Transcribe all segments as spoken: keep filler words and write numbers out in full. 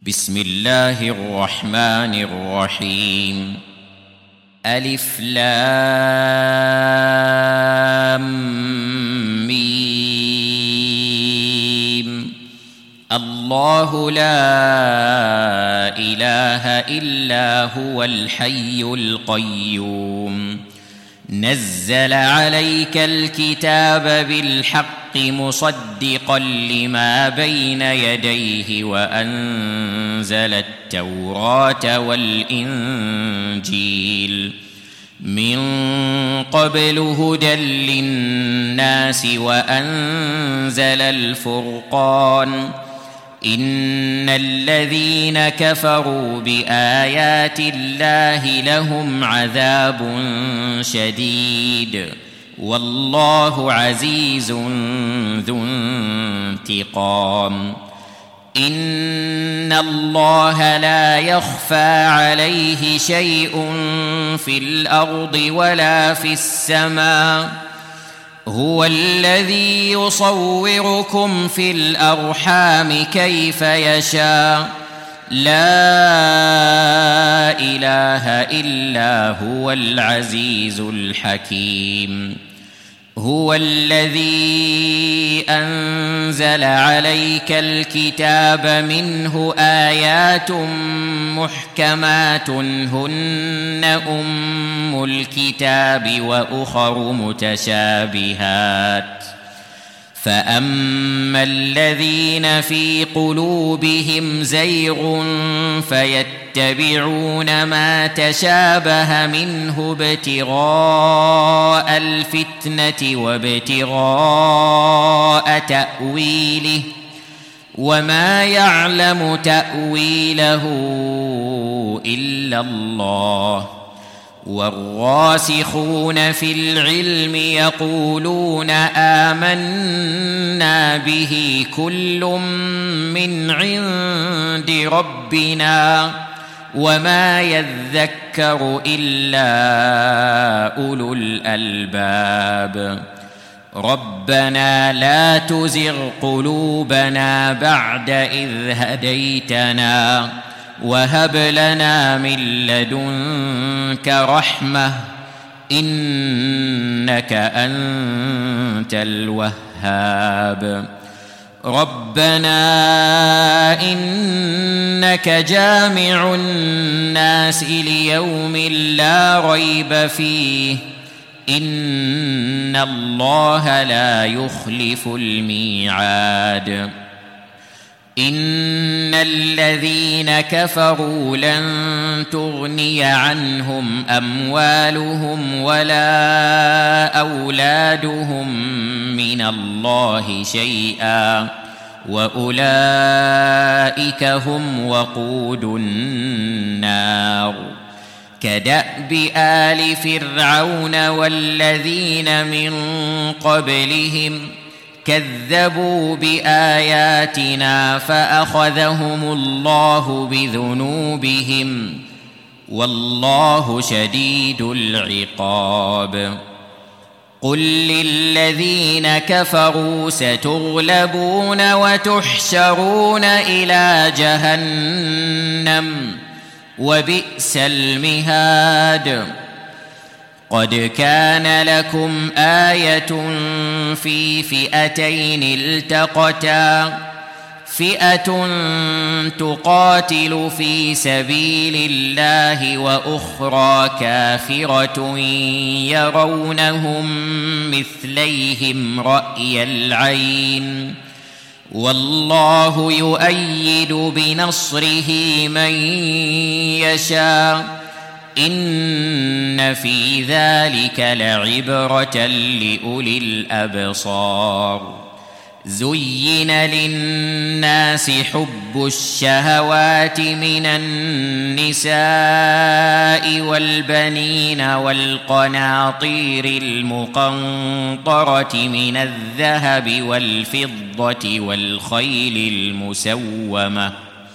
بسم الله الرحمن الرحيم. ألف لام ميم. الله لا إله إلا هو الحي القيوم. نزل عليك الكتاب بالحق مصدقا لما بين يديه وأنزل التوراة والإنجيل من قبل هدى للناس وأنزل الفرقان. إن الذين كفروا بآيات الله لهم عذاب شديد والله عزيز ذو انتقام. إن الله لا يخفى عليه شيء في الأرض ولا في السماء. هو الذي يصوركم في الأرحام كيف يشاء. لا إله إلا هو العزيز الحكيم. هو الذي أنزل عليك الكتاب منه آيات محكمات هن أم الكتاب وأخر متشابهات. فأما الذين في قلوبهم زيغ فيتبعون ما تشابه منه ابتغاء الفتنة وابتغاء تأويله وما يعلم تأويله إلا الله. والراسخون في العلم يقولون آمنا به كل من عند ربنا وما يذكر إلا أولو الألباب. ربنا لا تزغ قلوبنا بعد إذ هديتنا وهب لنا من لدنك رحمة إنك أنت الوهاب. ربنا إنك جامع الناس ليوم لا ريب فيه إن الله لا يخلف الميعاد. إن الذين كفروا لن تغني عنهم أموالهم ولا أولادهم من الله شيئا وأولئك هم وقود النار. كدأب آل فرعون والذين من قبلهم كذبوا بآياتنا فأخذهم الله بذنوبهم والله شديد العقاب. قل للذين كفروا ستغلبون وتحشرون إلى جهنم وبئس المهاد. قد كان لكم آية في فئتين التقتا فئة تقاتل في سبيل الله وأخرى كافرة يرونهم مثليهم رأي العين والله يؤيد بنصره من يشاء. إن في ذلك لعبرة لأولي الأبصار. زين للناس حب الشهوات من النساء والبنين والقناطير المقنطرة من الذهب والفضة والخيل المسومة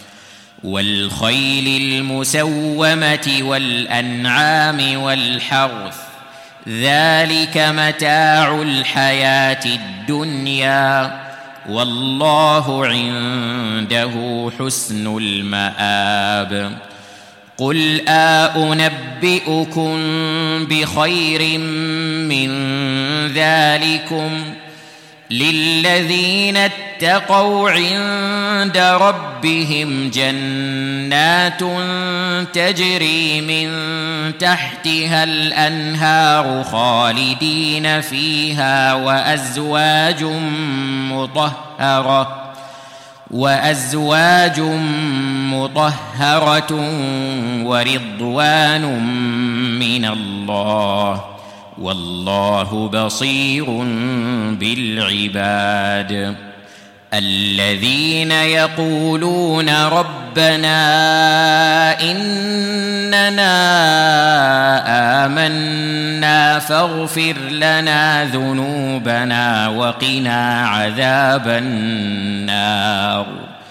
والخيل المسومة والأنعام والحرث ذلك متاع الحياة الدنيا والله عنده حسن المآب. قل أنبئكم بخير من ذلكم للذين اتقوا عند ربهم جنات تجري من تحتها الأنهار خالدين فيها وأزواج مطهرة وأزواج مطهرة ورضوان من الله والله بصير بالعباد. الذين يقولون ربنا إننا آمنا فاغفر لنا ذنوبنا وقنا عذاب النار.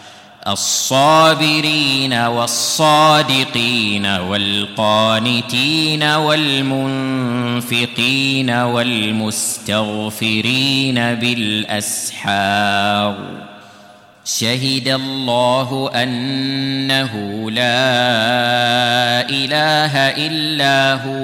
الصابرين والصادقين والقانتين والمنفقين والمستغفرين بالأسحار. شهد الله أنه لا إله إلا هو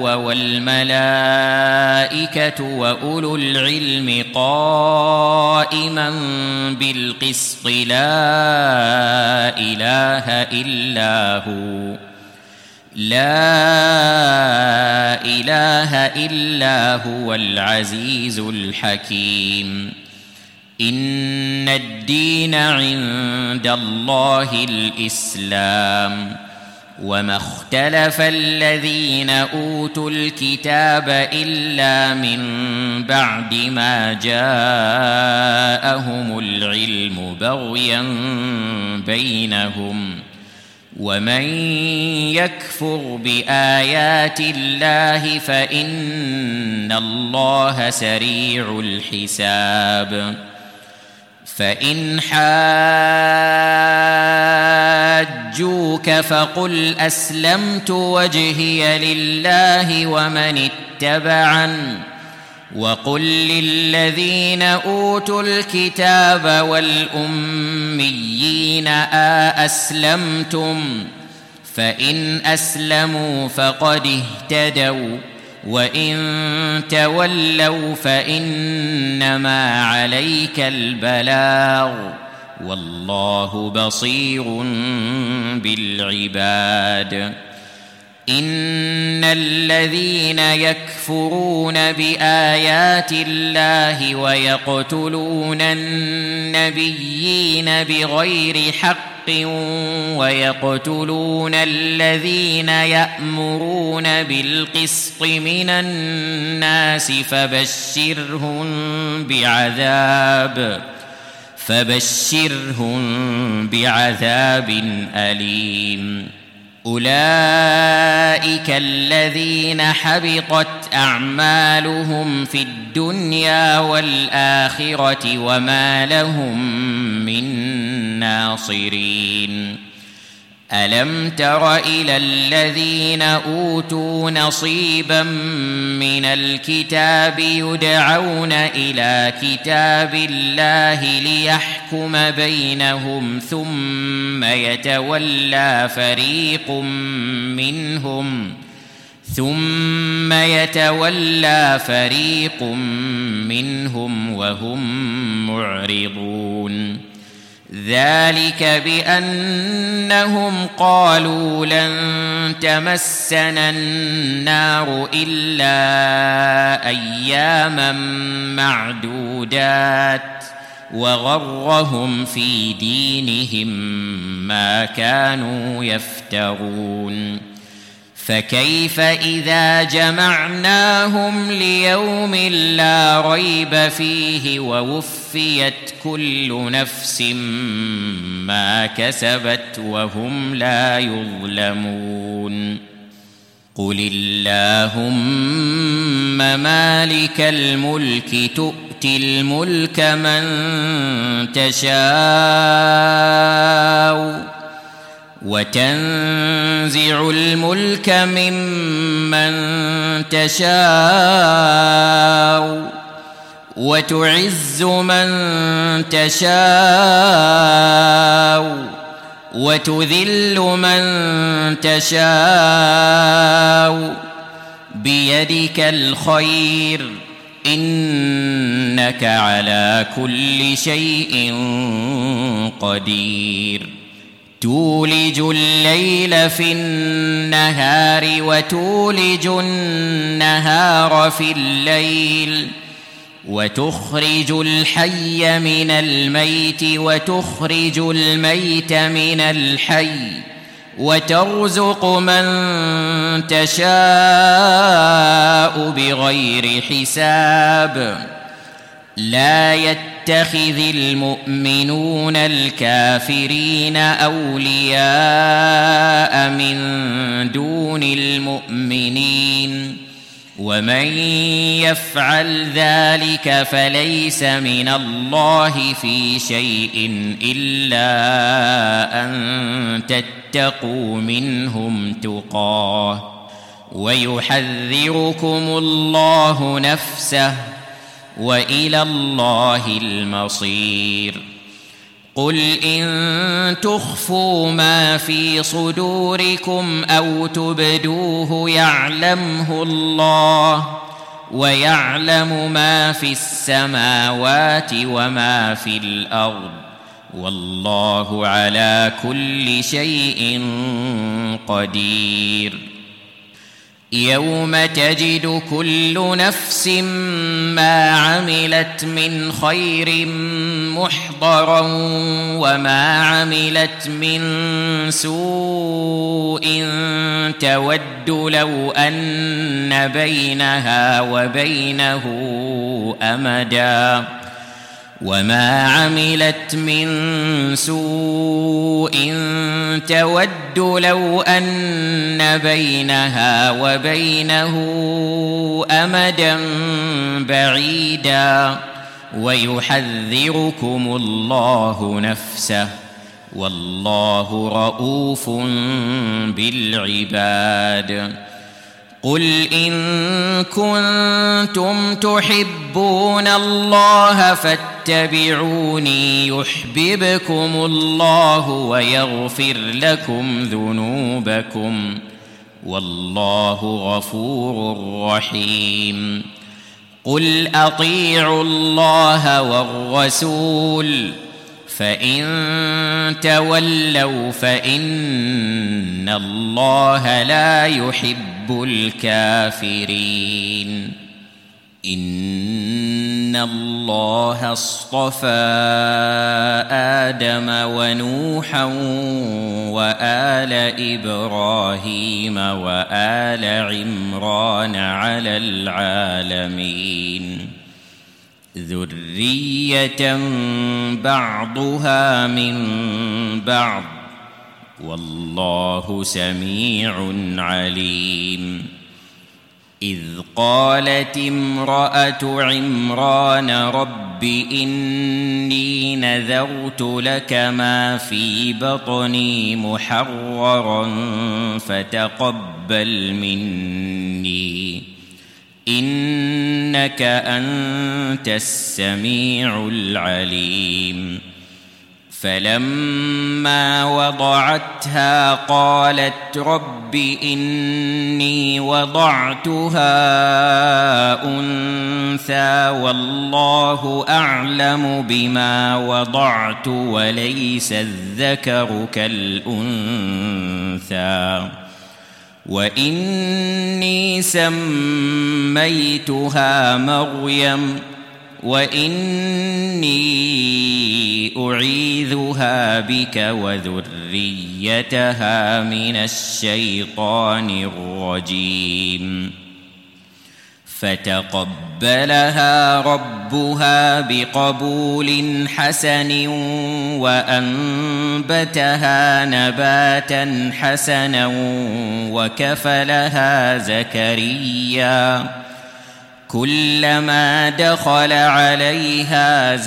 والملائكة وأولو العلم قائما بالقسط لا إله إلا هو لا إله إلا هو العزيز الحكيم. إن الدين عند الله الإسلام وما اختلف الذين أوتوا الكتاب إلا من بعد ما جاءهم العلم بغيا بينهم ومن يكفر بآيات الله فإن الله سريع الحساب. فإن حاجوك فقل أسلمت وجهي لله ومن اتبعن وقل للذين أوتوا الكتاب والأميين أأسلمتم فإن أسلموا فقد اهتدوا وإن تولوا فإنما عليك البلاغ والله بصير بالعباد. إن الذين يكفرون بآيات الله ويقتلون النبيين بغير حق ويقتلون الذين يأمرون بالقسط من الناس فبشرهم بعذاب فبشرهم بعذاب أليم. أولئك الذين حبطت أعمالهم في الدنيا والآخرة وما لهم من ناصرين. ألم تر إلى الذين أوتوا نصيبا من الكتاب يدعون إلى كتاب الله ليحكم بينهم ثم يتولى فريق منهم ثم يتولى فريق منهم وهم معرضون. ذلك بأنهم قالوا لن تمسنا النار إلا أياما معدودات وغرهم في دينهم ما كانوا يفترون. فكيف إذا جمعناهم ليوم لا ريب فيه ووفيت كل نفس ما كسبت وهم لا يظلمون. قل اللهم مالك الملك تؤتي الملك من تشاء وتنزع الملك ممن تشاء وتعز من تشاء وتذل من تشاء بيدك الخير إنك على كل شيء قدير تولج الليل في النهار وتولج النهار في الليل وتخرج الحي من الميت وتخرج الميت من الحي وترزق من تشاء بغير حساب لا يتخذ المؤمنون الكافرين أولياء من دون المؤمنين ومن يفعل ذلك فليس من الله في شيء إلا أن تتقوا منهم تقاه ويحذركم الله نفسه وإلى الله المصير قل إن تخفوا ما في صدوركم أو تبدوه يعلمه الله ويعلم ما في السماوات وما في الأرض والله على كل شيء قدير يوم تجد كل نفس ما عملت من خير محضرا وما عملت من سوء تود لو أن بينها وبينه أمدا وما عملت من سوء تود لو أن بينها وبينه أمدا بعيدا ويحذركم الله نفسه والله رؤوف بالعباد قل إن كنتم تحبون الله فاتبعوني يحببكم الله ويغفر لكم ذنوبكم والله غفور رحيم قل أطيعوا الله والرسول فإن تولوا فإن الله لا يحب الكافرين إن الله اصطفى آدم ونوحا وآل إبراهيم وآل عمران على العالمين ذرية بعضها من بعض والله سميع عليم إذ قالت امرأة عمران رب إني نذرت لك ما في بطني محررا فتقبل مني إنك أنت السميع العليم فلما وضعتها قالت رب إني وضعتها أنثى والله أعلم بما وضعت وليس الذكر كالأنثى وإني سميتها مريم وإني أعيذها بك وذريتها من الشيطان الرجيم فتقبلها ربها بقبول حسن وأنبتها نباتا حسنا وكفلها زكريا كلما دخل عليها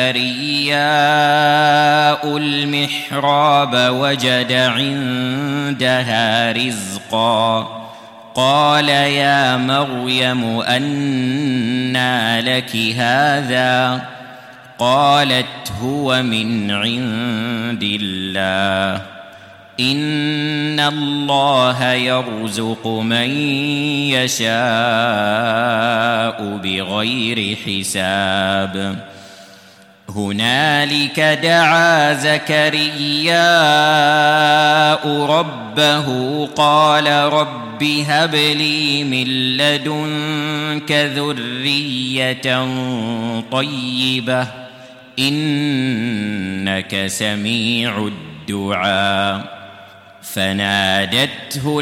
زكرياء المحراب وجد عندها رزقا قال يا مريم أنى لك هذا؟ قالت هو من عند الله إن الله يرزق من يشاء بغير حساب. هنالك دعا زكرياء ربه قال رب هب لي من لدنك ذرية طيبة إنك سميع الدعاء. فنادته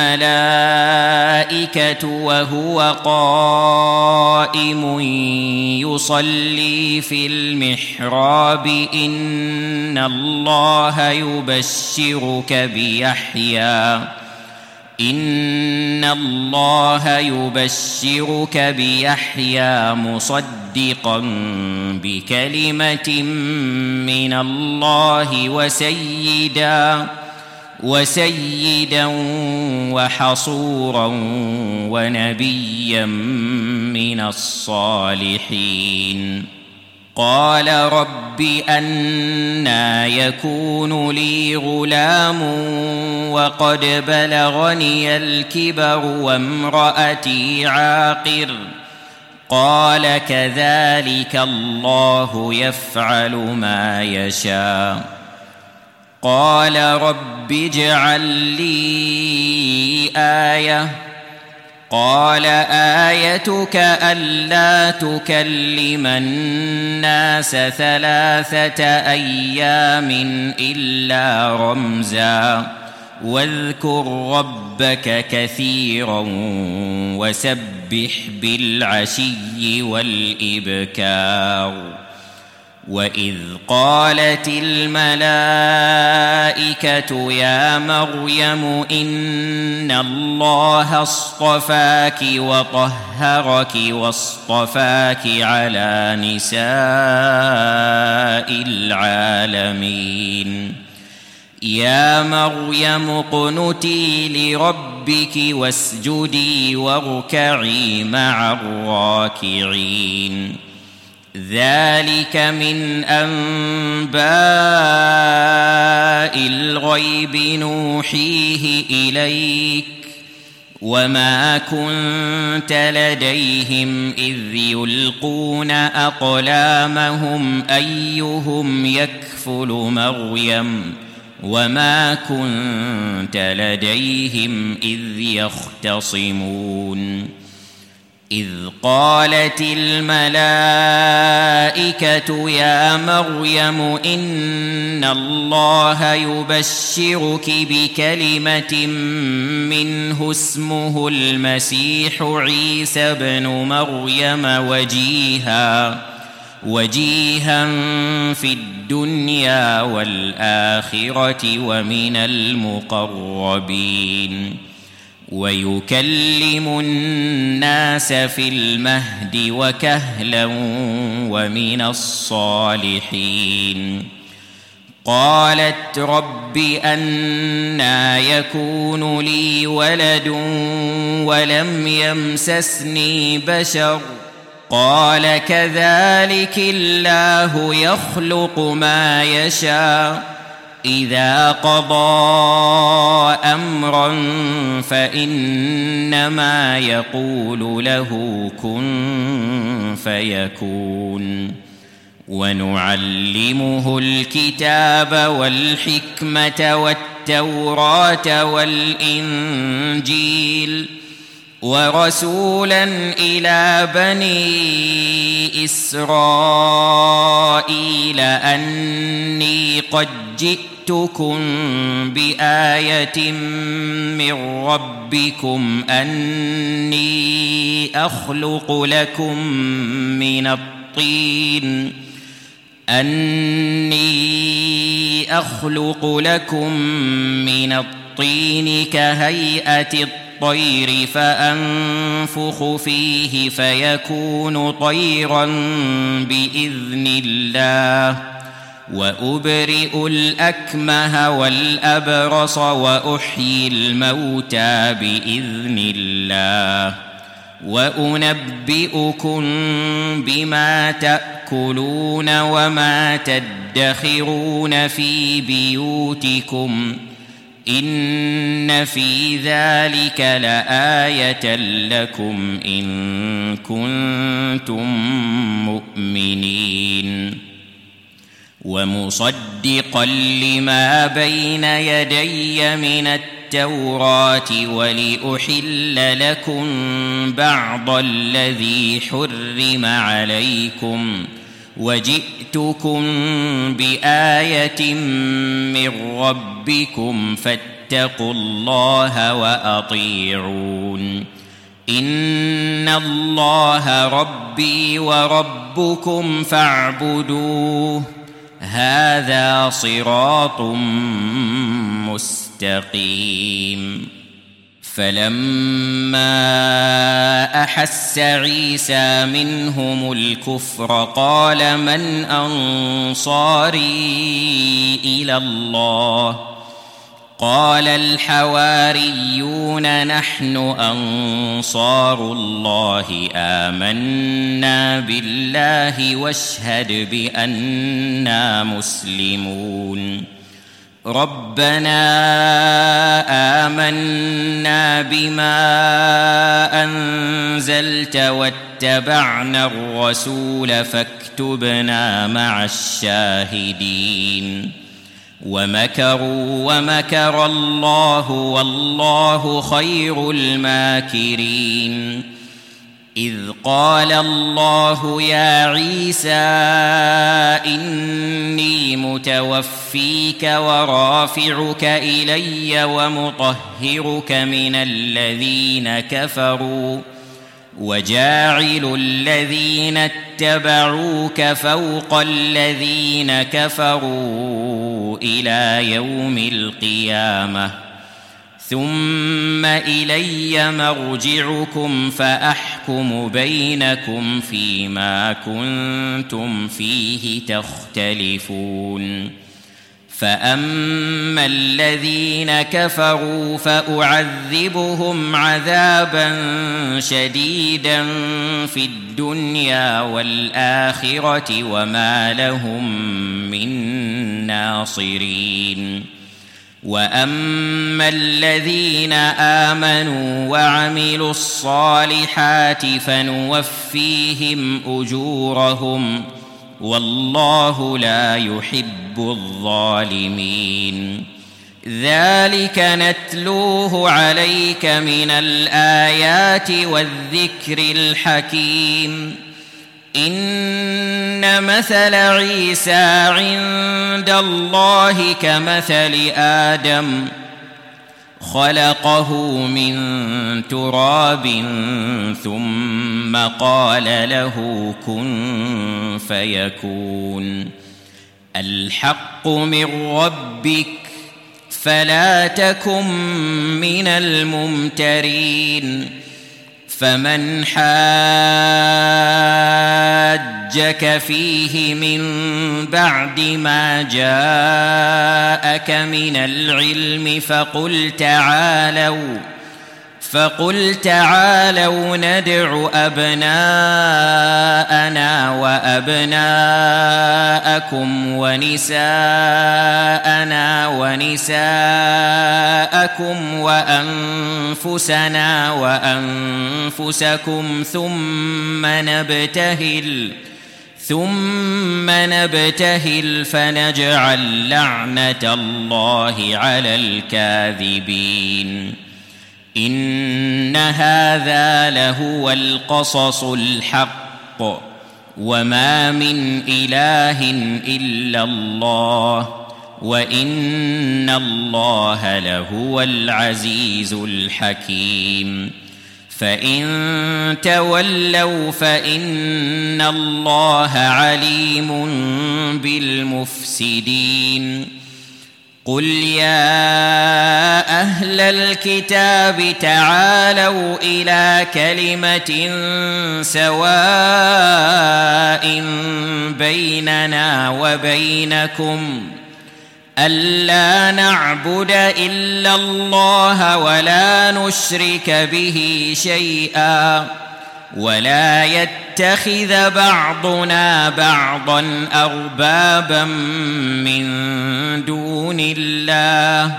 الملائكة وهو قائم يصلي في المحراب إن الله يبشرك بيحيى إن الله يبشرك بيحيى مصدقا بكلمة من الله وسيدا وسيدا وحصورا ونبيا من الصالحين. قال رب أنى يكون لي غلام وقد بلغني الكبر وامرأتي عاقر؟ قال كذلك الله يفعل ما يشاء. قال رب اجعل لي آية. قال آيتك ألا تكلم الناس ثلاثة أيام إلا رمزا واذكر ربك كثيرا وسبح بالعشي والإبكار. وإذ قالت الملائكة يا مريم إن الله اصطفاك وطهرك واصطفاك على نساء العالمين. يا مريم اقنتي لربك واسجدي واركعي مع الراكعين. ذلك من أنباء الغيب نوحيه إليك وما كنت لديهم إذ يلقون أقلامهم أيهم يكفل مريم وما كنت لديهم إذ يختصمون. إذ قالت الملائكة يا مريم إن الله يبشرك بكلمة منه اسمه المسيح عيسى بن مريم وجيها وجيها في الدنيا والآخرة ومن المقربين ويكلم الناس في المهد وكهلا ومن الصالحين. قالت رب أنى يكون لي ولد ولم يمسسني بشر؟ قال كذلك الله يخلق ما يشاء إذا قضى أمرا فإنما يقول له كن فيكون. ونعلمه الكتاب والحكمة والتوراة والإنجيل ورسولا إلى بني إسرائيل أني قد جئتكم بآية من ربكم أني أخلق لكم من الطين أني أخلق لكم من الطين كهيئة الطير فأنفخ فيه فيكون طيرا بإذن الله وأبرئ الأكمه والأبرص وأحيي الموتى بإذن الله وأنبئكم بما تأكلون وما تدخرون في بيوتكم إن في ذلك لآية لكم إن كنتم مؤمنين ومصدقا لما بين يدي من التوراة ولأحل لكم بعض الذي حرم عليكم وجئتكم بآية من ربكم فاتقوا الله وأطيعون إن الله ربي وربكم فاعبدوه هذا صراط مستقيم. فلما أحس عيسى منهم الكفر قال من أنصاري إلى الله قال الحواريون نحن أنصار الله آمنا بالله واشهد بأننا مسلمون ربنا آمنا بما أنزلت واتبعنا الرسول فاكتبنا مع الشاهدين ومكروا ومكر الله والله خير الماكرين إذ قال الله يا عيسى إني متوفيك ورافعك إلي ومطهرك من الذين كفروا وجاعل الذين اتبعوك فوق الذين كفروا إلى يوم القيامة ثم إلي مرجعكم فأحكم بينكم فيما كنتم فيه تختلفون فأما الذين كفروا فأعذبهم عذابا شديدا في الدنيا والآخرة وما لهم من ناصرين وأما الذين آمنوا وعملوا الصالحات فنوفيهم أجورهم والله لا يحب الظالمين ذلك نتلوه عليك من الآيات والذكر الحكيم إن مثل عيسى عند الله كمثل آدم خلقه من تراب ثم قال له كن فيكون الحق من ربك فلا تكن من الممترين فمن حاجك فيه من بعد ما جاءك من العلم فقل تعالوا فقل تعالوا ندع أبناءنا وأبناءكم ونساءنا ونساءكم وأنفسنا وأنفسكم ثم نبتهل ثم نبتهل فنجعل لعنة الله على الكاذبين إن هذا لهو القصص الحق وما من إله إلا الله وإن الله لهو العزيز الحكيم فإن تولوا فإن الله عليم بالمفسدين قل يا أهل الكتاب تعالوا إلى كلمة سواء بيننا وبينكم ألا نعبد إلا الله ولا نشرك به شيئا ولا يتخذ بعضنا بعضا أربابا من دون الله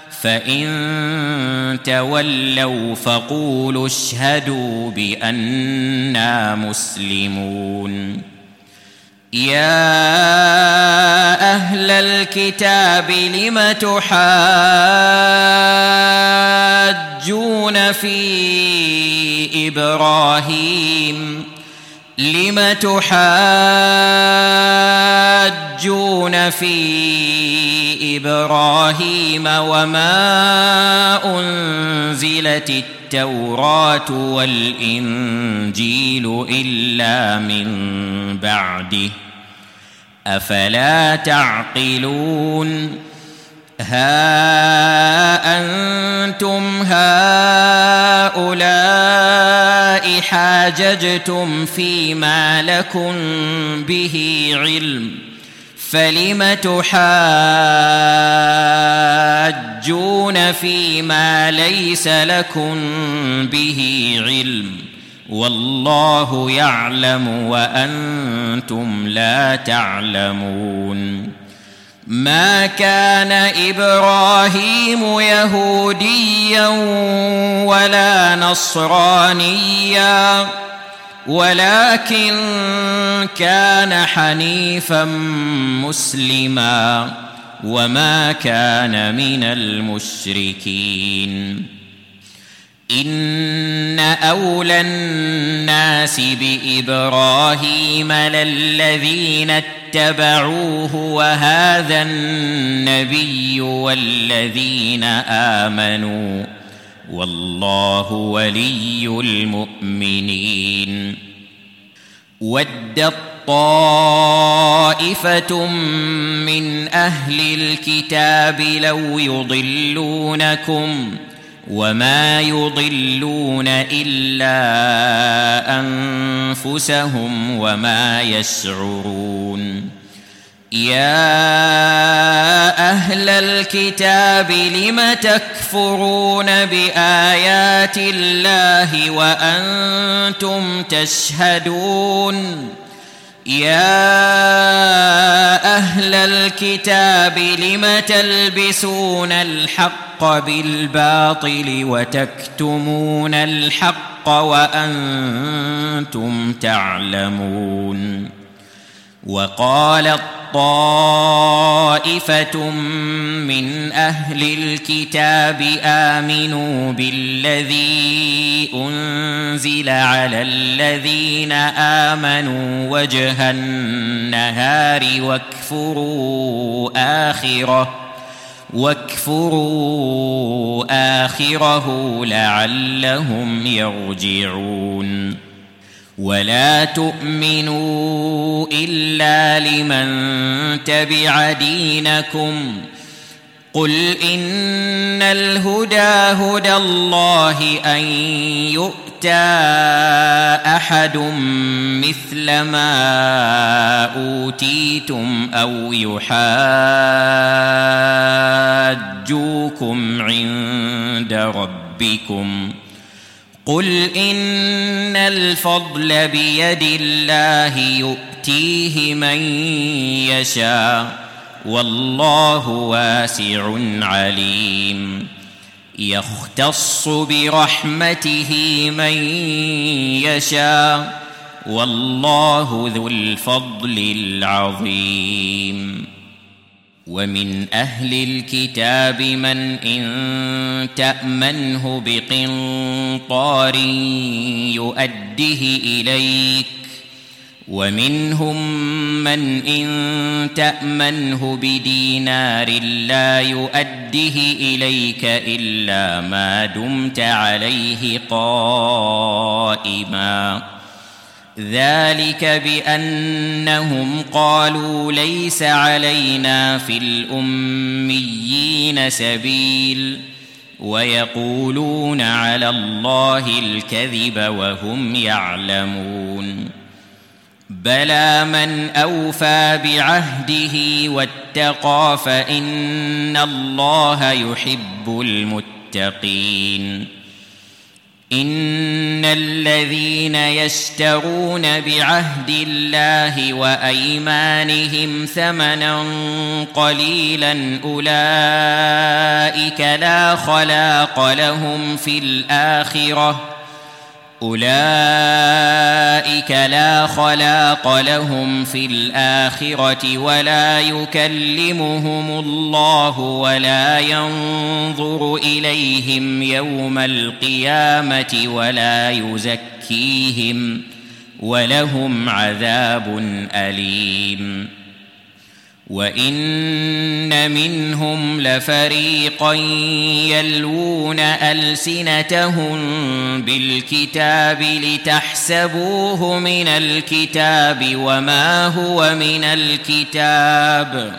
فإن تولوا فقولوا اشهدوا بأننا مسلمون. يا أهل الكتاب لم تحاجون في إبراهيم لم تحاجون في إبراهيم وما أنزلت التوراة والإنجيل إلا من بعده أفلا تعقلون. ها أنتم هؤلاء حاججتم فيما لكم به علم فلم تحاجون فيما ليس لكم به علم والله يعلم وأنتم لا تعلمون. ما كان إبراهيم يهوديا ولا نصرانيا ولكن كان حنيفا مسلما وما كان من المشركين. إن أولى الناس بإبراهيم للذين اتبعوه وهذا النبي والذين آمنوا والله ولي المؤمنين. ودت طائفة من أهل الكتاب لو يضلونكم وما يضلون إلا أنفسهم وما يشعرون. يا أهل الكتاب لم تكفرون بآيات الله وأنتم تشهدون. يا أهل الكتاب لم تلبسون الحق بالباطل وتكتمون الحق وأنتم تعلمون. وقالت طائفة من أهل الكتاب آمنوا بالذي أنزل على الذين آمنوا وجه النهار واكفروا آخره واكفروا آخره لعلهم يرجعون. ولا تؤمنوا إلا لمن تبع دينكم قل إن الهدى هدى الله أن يؤتى أحد مثل ما أوتيتم أو يحاجوكم عند ربكم قل إن الفضل بيد الله يؤتيه من يشاء والله واسع عليم. يختص برحمته من يشاء والله ذو الفضل العظيم. ومن أهل الكتاب من إن تأمنه بقنطار يؤده إليك ومنهم من إن تأمنه بدينار لا يؤده إليك إلا ما دمت عليه قائما ذلك بأنهم قالوا ليس علينا في الأميين سبيل ويقولون على الله الكذب وهم يعلمون بلى من أوفى بعهده واتقى فإن الله يحب المتقين إن الذين يشترون بعهد الله وأيمانهم ثمنا قليلا أولئك لا خلاق لهم في الآخرة أولئك لا خلاق لهم في الآخرة ولا يكلمهم الله ولا ينظر إليهم يوم القيامة ولا يزكيهم ولهم عذاب أليم وإن منهم لفريقا يلوون ألسنتهم بالكتاب لتحسبوه من الكتاب وما هو من الكتاب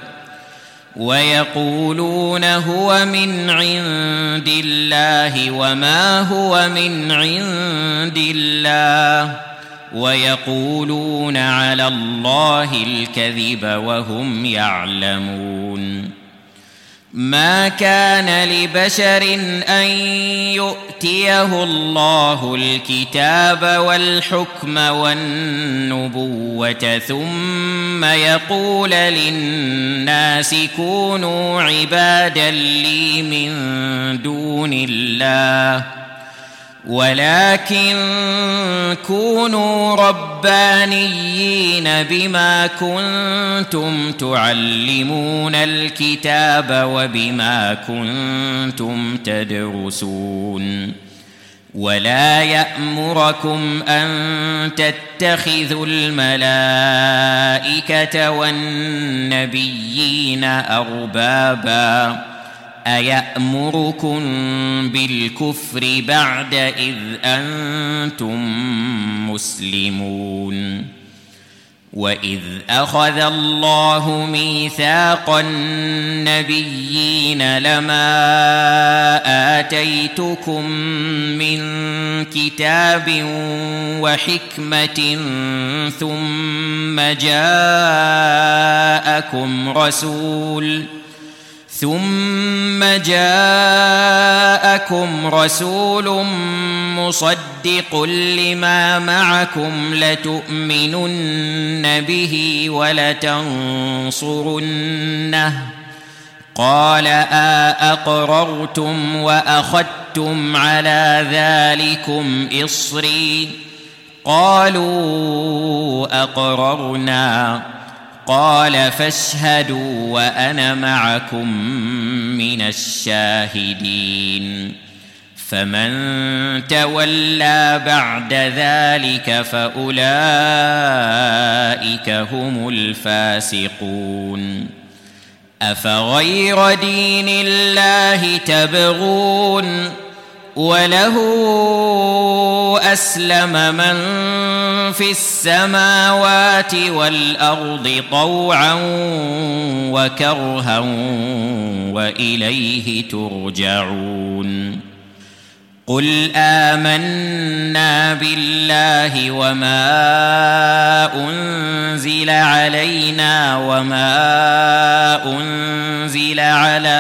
ويقولون هو من عند الله وما هو من عند الله ويقولون على الله الكذب وهم يعلمون ما كان لبشر أن يؤتيه الله الكتاب والحكم والنبوة ثم يقول للناس كونوا عبادا لي من دون الله ولكن كونوا ربانيين بما كنتم تعلمون الكتاب وبما كنتم تدرسون ولا يأمركم أن تتخذوا الملائكة والنبيين أربابا أيأمركم بالكفر بعد إذ أنتم مسلمون وإذ أخذ الله ميثاق النبيين لما آتيتكم من كتاب وحكمة ثم جاءكم رسول ثم جاءكم رسول مصدق لما معكم لتؤمنن به ولتنصرنه قال أأقررتم وأخذتم على ذلكم إصري قالوا أقررنا قال فاشهدوا وأنا معكم من الشاهدين فمن تولى بعد ذلك فأولئك هم الفاسقون أفغير دين الله تبغون وله أسلم من في السماوات والأرض طوعا وكرها وإليه ترجعون قل آمنا بالله وما أنزل علينا وما أنزل على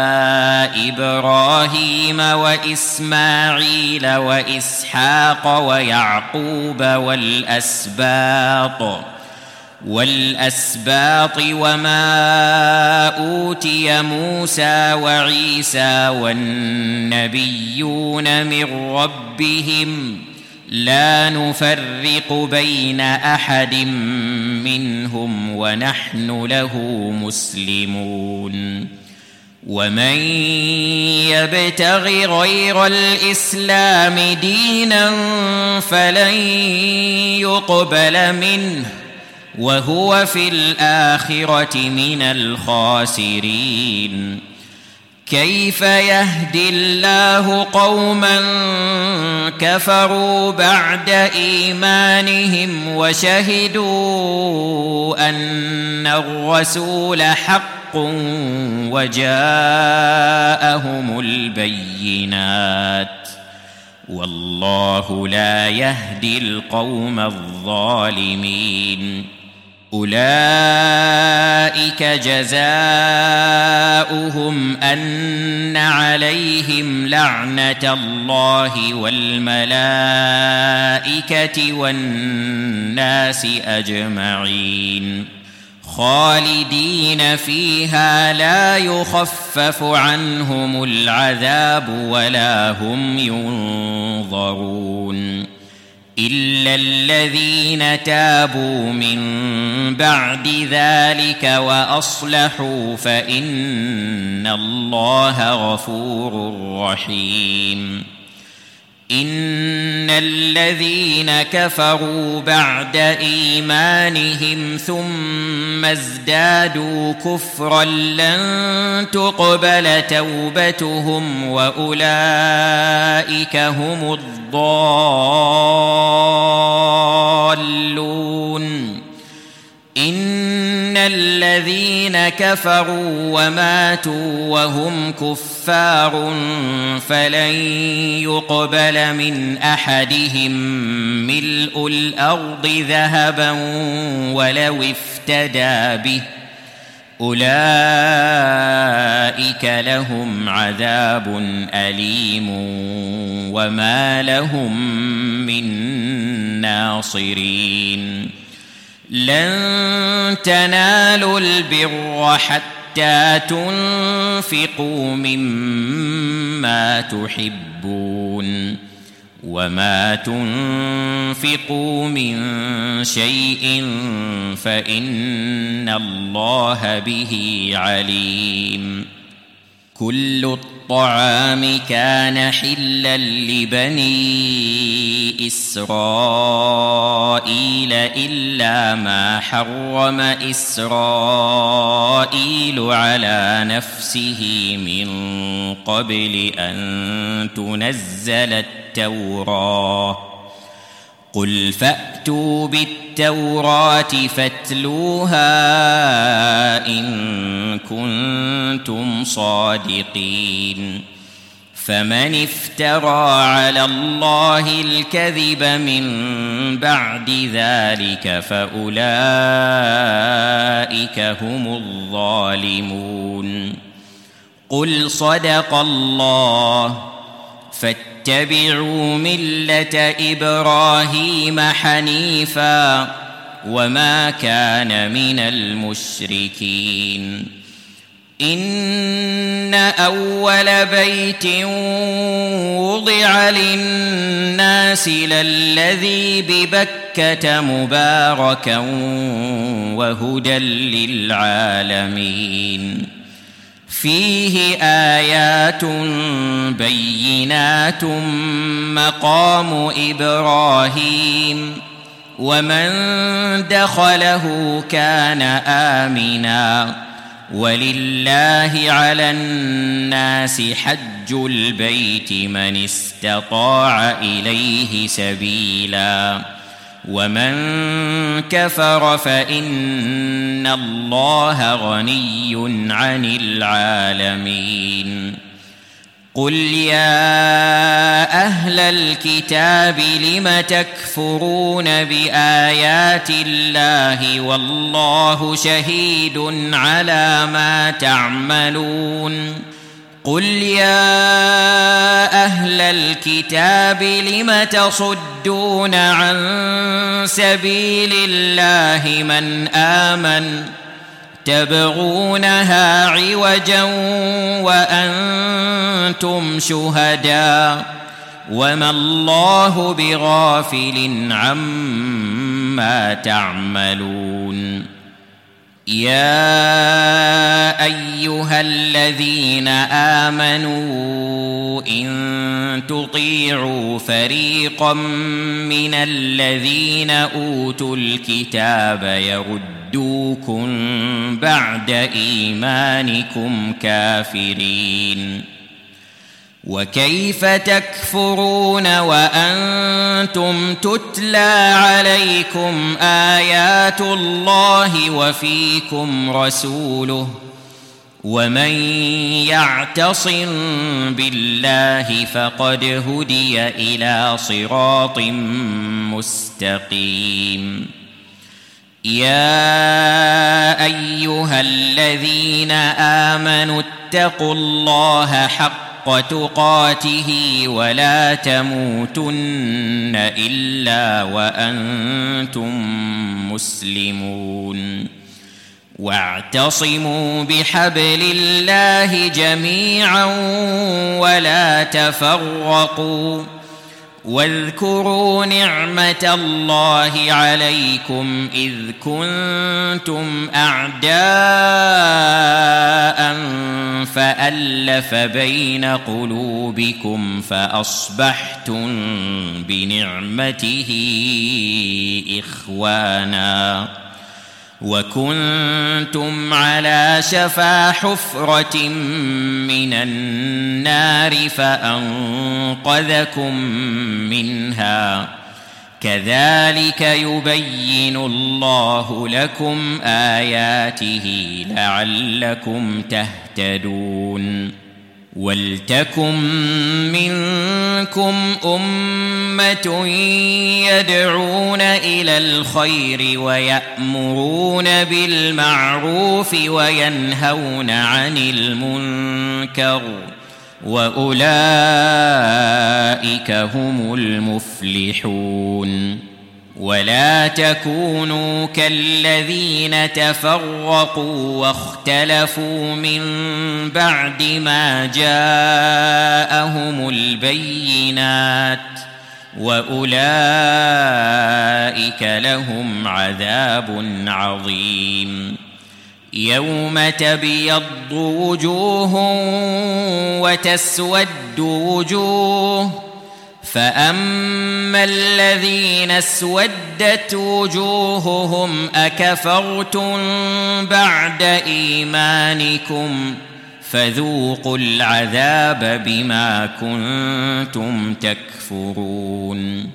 إبراهيم وإسماعيل وإسحاق ويعقوب والأسباط والأسباط وما أوتي موسى وعيسى والنبيون من ربهم لا نفرق بين أحد منهم ونحن له مسلمون ومن يبتغ غير الإسلام دينا فلن يقبل منه وهو في الآخرة من الخاسرين كيف يهدي الله قوما كفروا بعد إيمانهم وشهدوا أن الرسول حق وجاءهم البينات والله لا يهدي القوم الظالمين. أولئك جزاؤهم أن عليهم لعنة الله والملائكة والناس أجمعين خالدين فيها لا يخفف عنهم العذاب ولا هم ينظرون إلا الذين تابوا من بعد ذلك وأصلحوا فإن الله غفور رحيم. إن الذين كفروا بعد إيمانهم ثم ازدادوا كفرا لن تقبل توبتهم وأولئك هم الضالون. إن الذين كفروا وماتوا وهم كفار فلن يقبل من أحدهم ملء الأرض ذهبا ولو افتدى به أولئك لهم عذاب أليم وما لهم من ناصرين. لن تنالوا البر حتى تنفقوا مما تحبون وما تنفقوا من شيء فإن الله به عليم. كل الطعام كان حلا لبني إسرائيل إلا ما حرم إسرائيل على نفسه من قبل أن تنزل التوراة. قل فأتوا بالتوراة فاتلوها إن كنتم صادقين. فمن افترى على الله الكذب من بعد ذلك فأولئك هم الظالمون. قل صدق الله فاتبعوا ملة إبراهيم حنيفا وما كان من المشركين. إن أول بيت وضع للناس للذي ببكة مباركا وهدى للعالمين. فيه آيات بينات مقام إبراهيم ومن دخله كان آمنا ولله على الناس حج البيت من استطاع إليه سبيلا ومن كفر فإن الله غني عن العالمين. قل يا أهل الكتاب لم تكفرون بآيات الله والله شهيد على ما تعملون. قل يا أهل الكتاب لم تصدون عن سبيل الله من آمن تبغونها عوجا وأنتم شهداء وما الله بغافل عما تعملون. يا أيها الذين آمنوا إن تطيعوا فريقا من الذين أوتوا الكتاب يرد يردوكم بعد إيمانكم كافرين. وكيف تكفرون وأنتم تتلى عليكم آيات الله وفيكم رسوله ومن يعتصم بالله فقد هدي إلى صراط مستقيم. يا أيها الذين آمنوا اتقوا الله حق تقاته ولا تموتن إلا وأنتم مسلمون. واعتصموا بحبل الله جميعا ولا تفرقوا. واذكروا نعمة الله عليكم إذ كنتم أعداء فألف بين قلوبكم فأصبحتم بنعمته إخوانا وكنتم على شفا حفرة من النار فأنقذكم منها. كذلك يبين الله لكم آياته لعلكم تهتدون. ولتكن منكم أمة يدعون إلى الخير ويأمرون بالمعروف وينهون عن المنكر وأولئك هم المفلحون. ولا تكونوا كالذين تفرقوا واختلفوا من بعد ما جاءهم البينات وأولئك لهم عذاب عظيم. يوم تبيض وجوه وتسود وجوه فأما الذين اسودت وجوههم أكفرتم بعد إيمانكم فذوقوا العذاب بما كنتم تكفرون.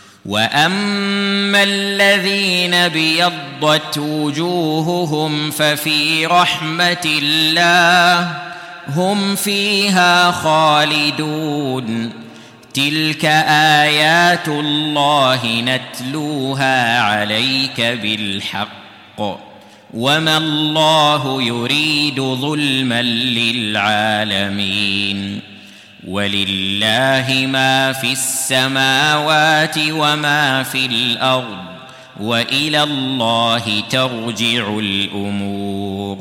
وأما الذين ابيضت وجوههم ففي رحمة الله هم فيها خالدون. تلك آيات الله نتلوها عليك بالحق وما الله يريد ظلما للعالمين. ولله ما في السماوات وما في الأرض وإلى الله ترجع الأمور.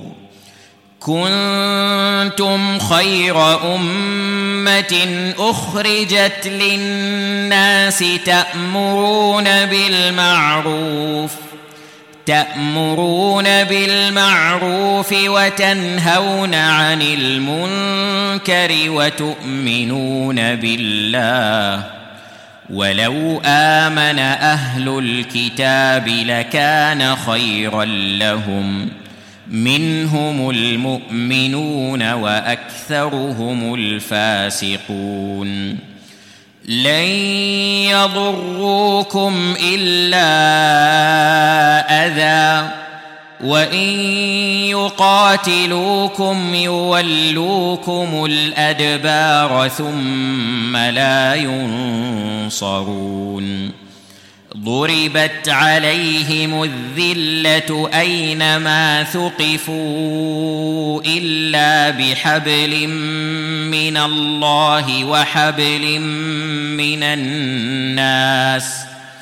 كنتم خير أمة أخرجت للناس تأمرون بالمعروف تأمرون بالمعروف وتنهون عن المنكر وتؤمنون بالله. ولو آمن أهل الكتاب لكان خيرا لهم منهم المؤمنون وأكثرهم الفاسقون. لن يضروكم إلا أذى وإن يقاتلوكم يولوكم الأدبار ثم لا ينصرون. ضربت عليهم الذلة أينما ثقفوا إلا بحبل من الله وحبل من الناس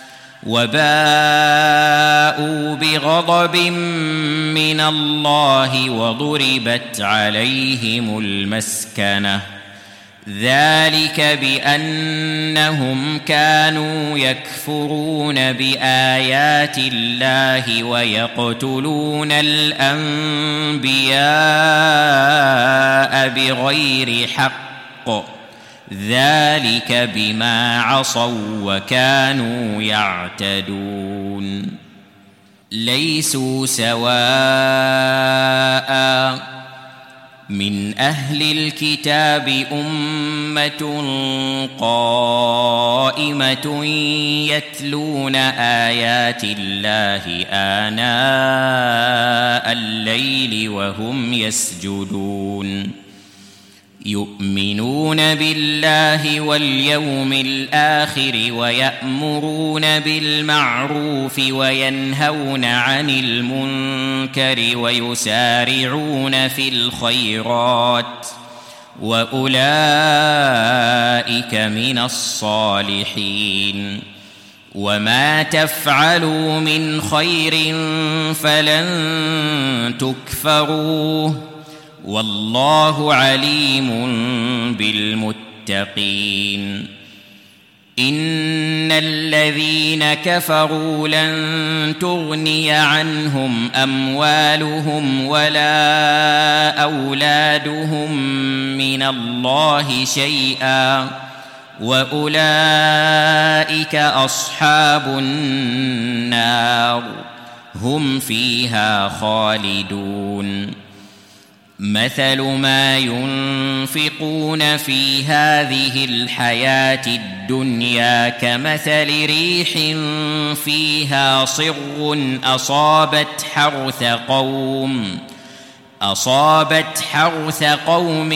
وباءوا بغضب من الله وضربت عليهم المسكنة. ذلك بأنهم كانوا يكفرون بآيات الله ويقتلون الأنبياء بغير حق. ذلك بما عصوا وكانوا يعتدون. ليسوا سواء من أهل الكتاب أمة قائمة يتلون آيات الله آناء الليل وهم يسجدون يؤمنون بالله واليوم الآخر ويأمرون بالمعروف وينهون عن المنكر ويسارعون في الخيرات وأولئك من الصالحين وما تفعلوا من خير فلن تكفروه والله عليم بالمتقين إن الذين كفروا لن تغني عنهم أموالهم ولا أولادهم من الله شيئا وأولئك أصحاب النار هم فيها خالدون مثل ما ينفقون في هذه الحياة الدنيا كمثل ريح فيها صر أصابت حرث قوم أصابت حرث قوم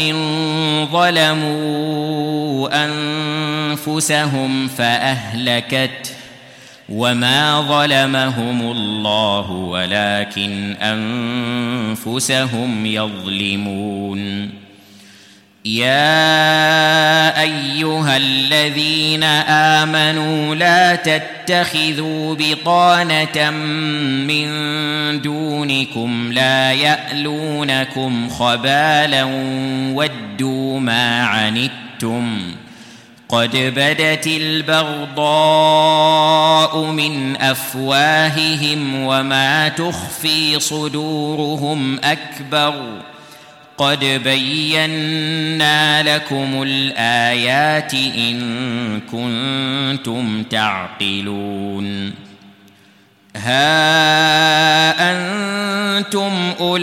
ظلموا أنفسهم فأهلكته وما ظلمهم الله ولكن أنفسهم يظلمون يا أيها الذين آمنوا لا تتخذوا بطانة من دونكم لا يألونكم خبالا ودوا ما عنتم قد بدت البغضاء من أفواههم وما تخفي صدورهم أكبر قد بينا لكم الآيات إن كنتم تعقلون ها أنتم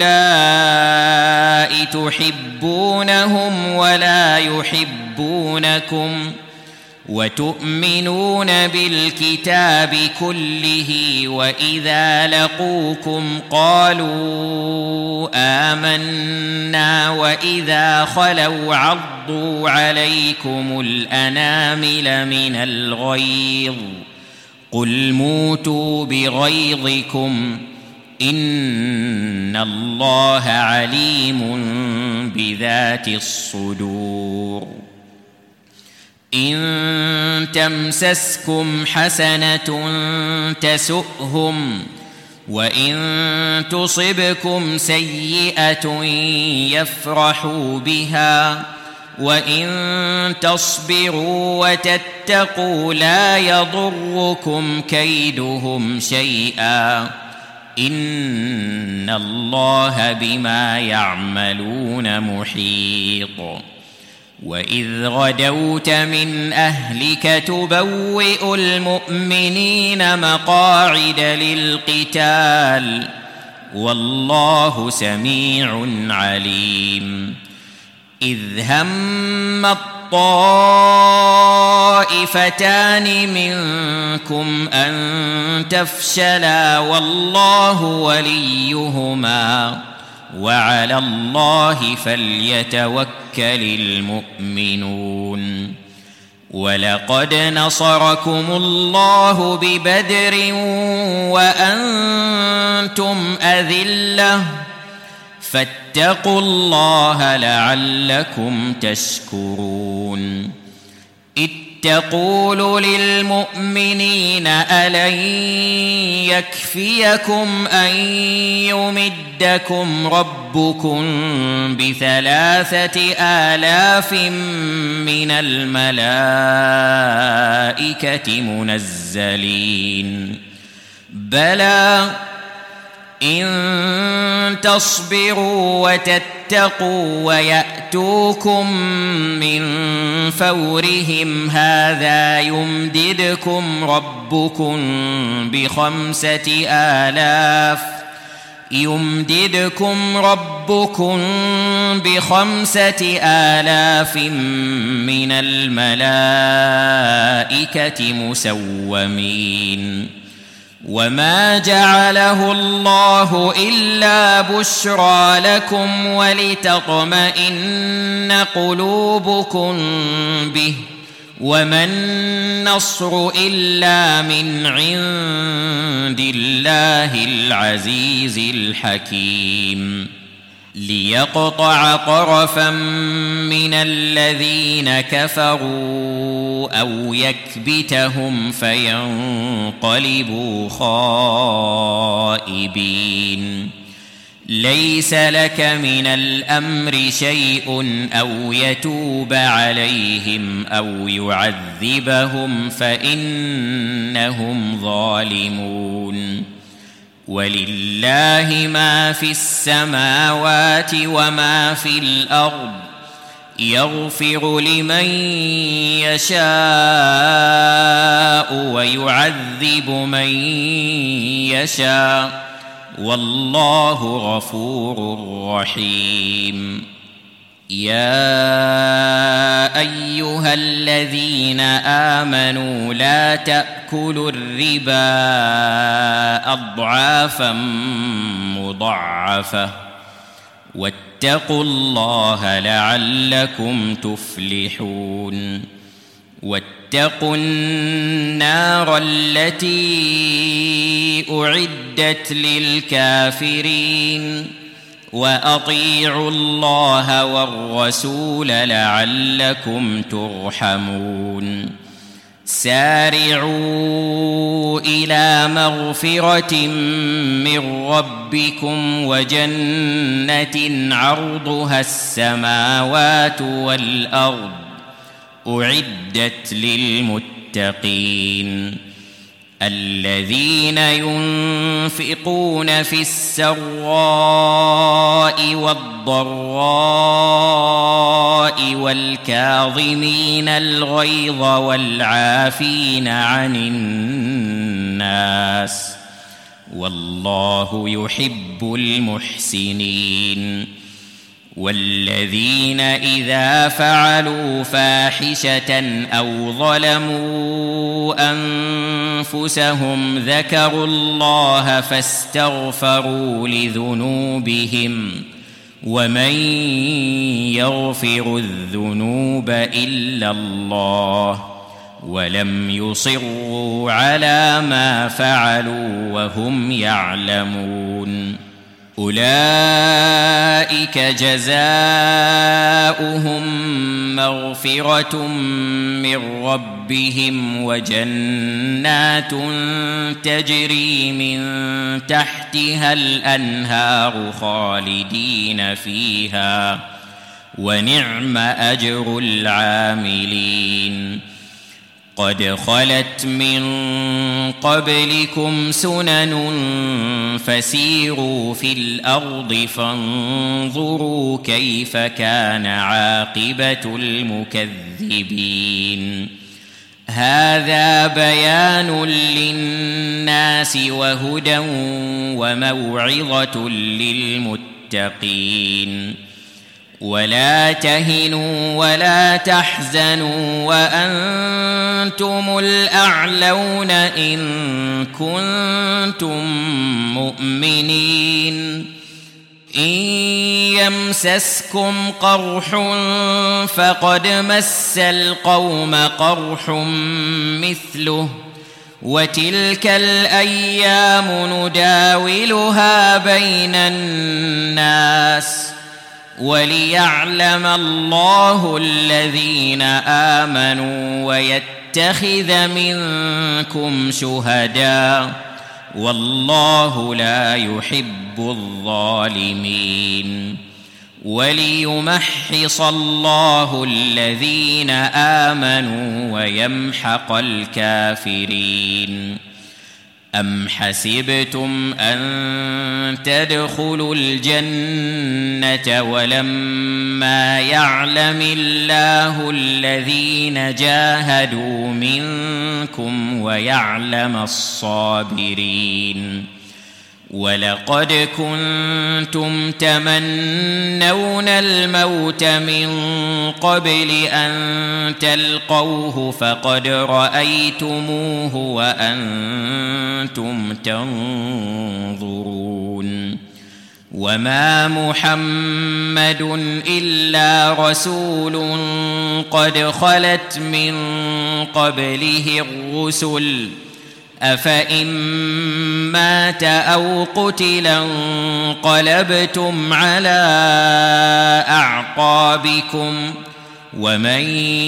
أولئك تحبونهم ولا يحبونكم وتؤمنون بالكتاب كله وإذا لقوكم قالوا آمنا وإذا خلوا عضوا عليكم الأنامل من الغيظ قل موتوا بغيظكم إن الله عليم بذات الصدور إن تمسسكم حسنة تسؤهم وإن تصبكم سيئة يفرحوا بها وإن تصبروا وتتقوا لا يضركم كيدهم شيئا إن الله بما يعملون محيط وإذ غدوت من أهلك تبوئ المؤمنين مقاعد للقتال والله سميع عليم إذ هم الطائفتان منكم أن تفشلا والله وليهما وعلى الله فليتوكل المؤمنون ولقد نصركم الله ببدر وأنتم أذلة فاتقوا الله لعلكم تشكرون إذ تقول للمؤمنين ألن يكفيكم أن يمدكم ربكم بثلاثة آلاف من الملائكة منزلين بلى إن تصبروا وتتقوا ويأتوكم من فورهم هذا يمددكم ربكم بخمسة آلاف يمددكم ربكم بخمسة آلاف من الملائكة مسومين وما جعله الله إلا بشرى لكم ولتطمئن قلوبكم به وما النصر إلا من عند الله العزيز الحكيم ليقطع طرفا من الذين كفروا أو يكبتهم فينقلبوا خائبين ليس لك من الأمر شيء أو يتوب عليهم أو يعذبهم فإنهم ظالمون ولله ما في السماوات وما في الأرض يغفر لمن يشاء ويعذب من يشاء والله غفور رحيم يا أيها الذين آمنوا لا تأكلوا الربا أضعافا مضاعفة واتقوا الله لعلكم تفلحون واتقوا النار التي أعدت للكافرين وأطيعوا الله والرسول لعلكم ترحمون سارعوا إلى مغفرة من ربكم وجنة عرضها السماوات والأرض أعدت للمتقين الذين ينفقون في السراء والضراء والكاظمين الغيظ والعافين عن الناس والله يحب المحسنين والذين إذا فعلوا فاحشة أو ظلموا أنفسهم ذكروا الله فاستغفروا لذنوبهم ومن يغفر الذنوب إلا الله ولم يصروا على ما فعلوا وهم يعلمون أولئك جزاؤهم مغفرة من ربهم وجنات تجري من تحتها الأنهار خالدين فيها ونعم أجر العاملين قد خلت من قبلكم سنن فسيروا في الأرض فانظروا كيف كان عاقبة المكذبين هذا بيان للناس وهدى وموعظة للمتقين ولا تهنوا ولا تحزنوا وأنتم الأعلون إن كنتم مؤمنين إن يمسسكم قرح فقد مس القوم قرح مثله وتلك الأيام نداولها بين الناس وليعلم الله الذين آمنوا ويتخذ منكم شهداء والله لا يحب الظالمين وليمحص الله الذين آمنوا ويمحق الكافرين أم حسبتم أن تدخلوا الجنة ولما يعلم الله الذين جاهدوا منكم ويعلم الصابرين ولقد كنتم تمنون الموت من قبل أن تلقوه فقد رأيتموه وأنتم تنظرون وما محمد إلا رسول قد خلت من قبله الرسل أفإن مات أو قتل انقلبتم على أعقابكم ومن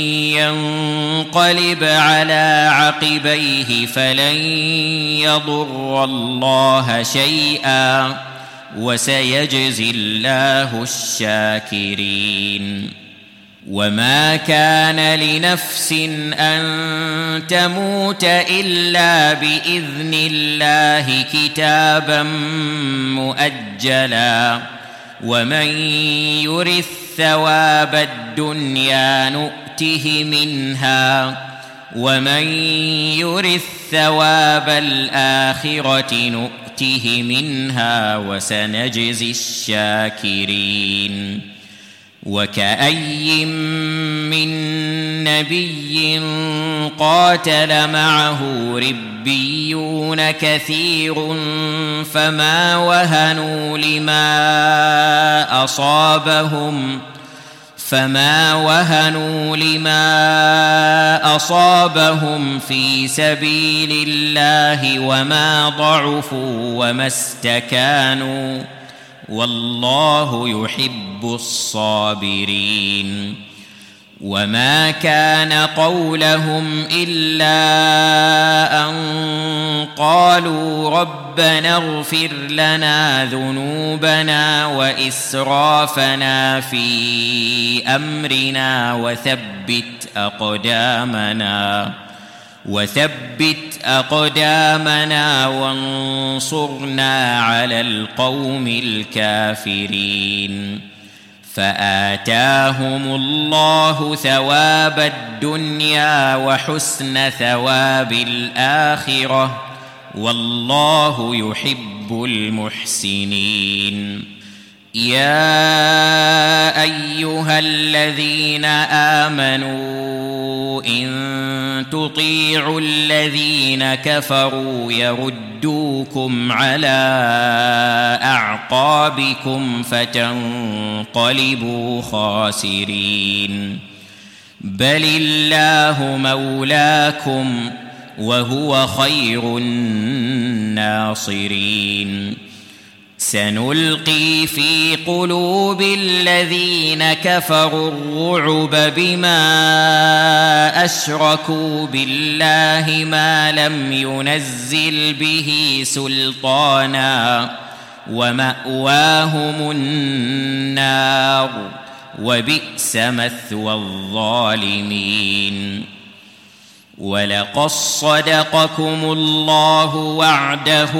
ينقلب على عقبيه فلن يضر الله شيئا وسيجزي الله الشاكرين وما كان لنفس أن تموت إلا بإذن الله كتابا مؤجلا ومن يرث ثواب الدنيا نؤته منها ومن يرث ثواب الآخرة نؤته منها وسنجزي الشاكرين وكأي من نبي قاتل معه ربيون كثير فما وهنوا لما أصابهم فما وهنوا لما أصابهم في سبيل الله وما ضعفوا وما استكانوا والله يحب الصابرين وما كان قولهم إلا أن قالوا ربنا اغفر لنا ذنوبنا وإسرافنا في أمرنا وثبت أقدامنا وثبت أقدامنا وانصرنا على القوم الكافرين فآتاهم الله ثواب الدنيا وحسن ثواب الآخرة والله يحب المحسنين يا أيها الذين آمنوا إن تطيعوا الذين كفروا يردوكم على أعقابكم فتنقلبوا خاسرين بل الله مولاكم وهو خير الناصرين سنلقي في قلوب الذين كفروا الرعب بما أشركوا بالله ما لم ينزل به سلطانا ومأواهم النار وبئس مثوى الظالمين ولقد صدقكم الله وعده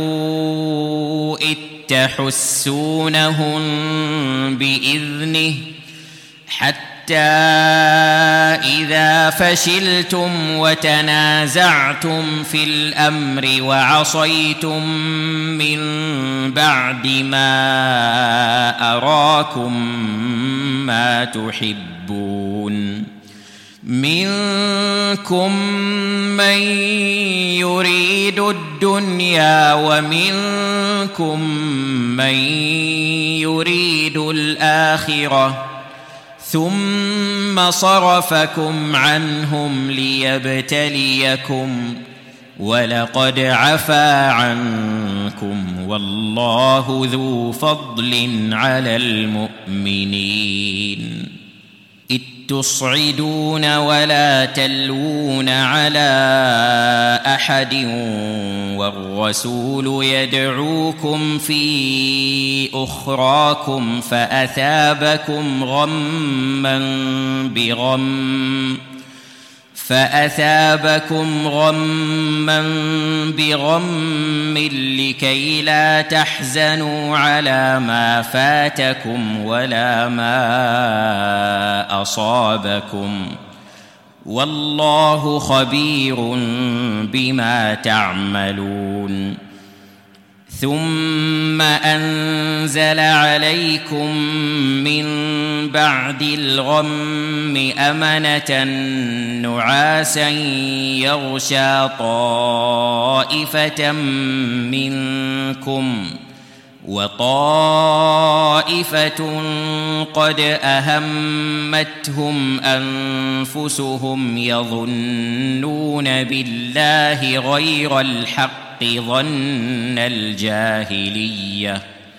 إذ تحسونهم بإذنه حتى إذا فشلتم وتنازعتم في الأمر وعصيتم من بعد ما أراكم ما تحبون منكم من يريد الدنيا ومنكم من يريد الآخرة ثم صرفكم عنهم ليبتليكم ولقد عفا عنكم والله ذو فضل على المؤمنين إذ تصعدون ولا تلوون على أحد والرسول يدعوكم في أخراكم فأثابكم غما بغم فأثابكم غما بغم لكي لا تحزنوا على ما فاتكم ولا ما أصابكم والله خبير بما تعملون. ثم أنزل عليكم من بعد الغم أمنة نعاسا يغشى طائفة منكم وطائفة قد أهمتهم أنفسهم يظنون بالله غير الحق ظن الجاهلية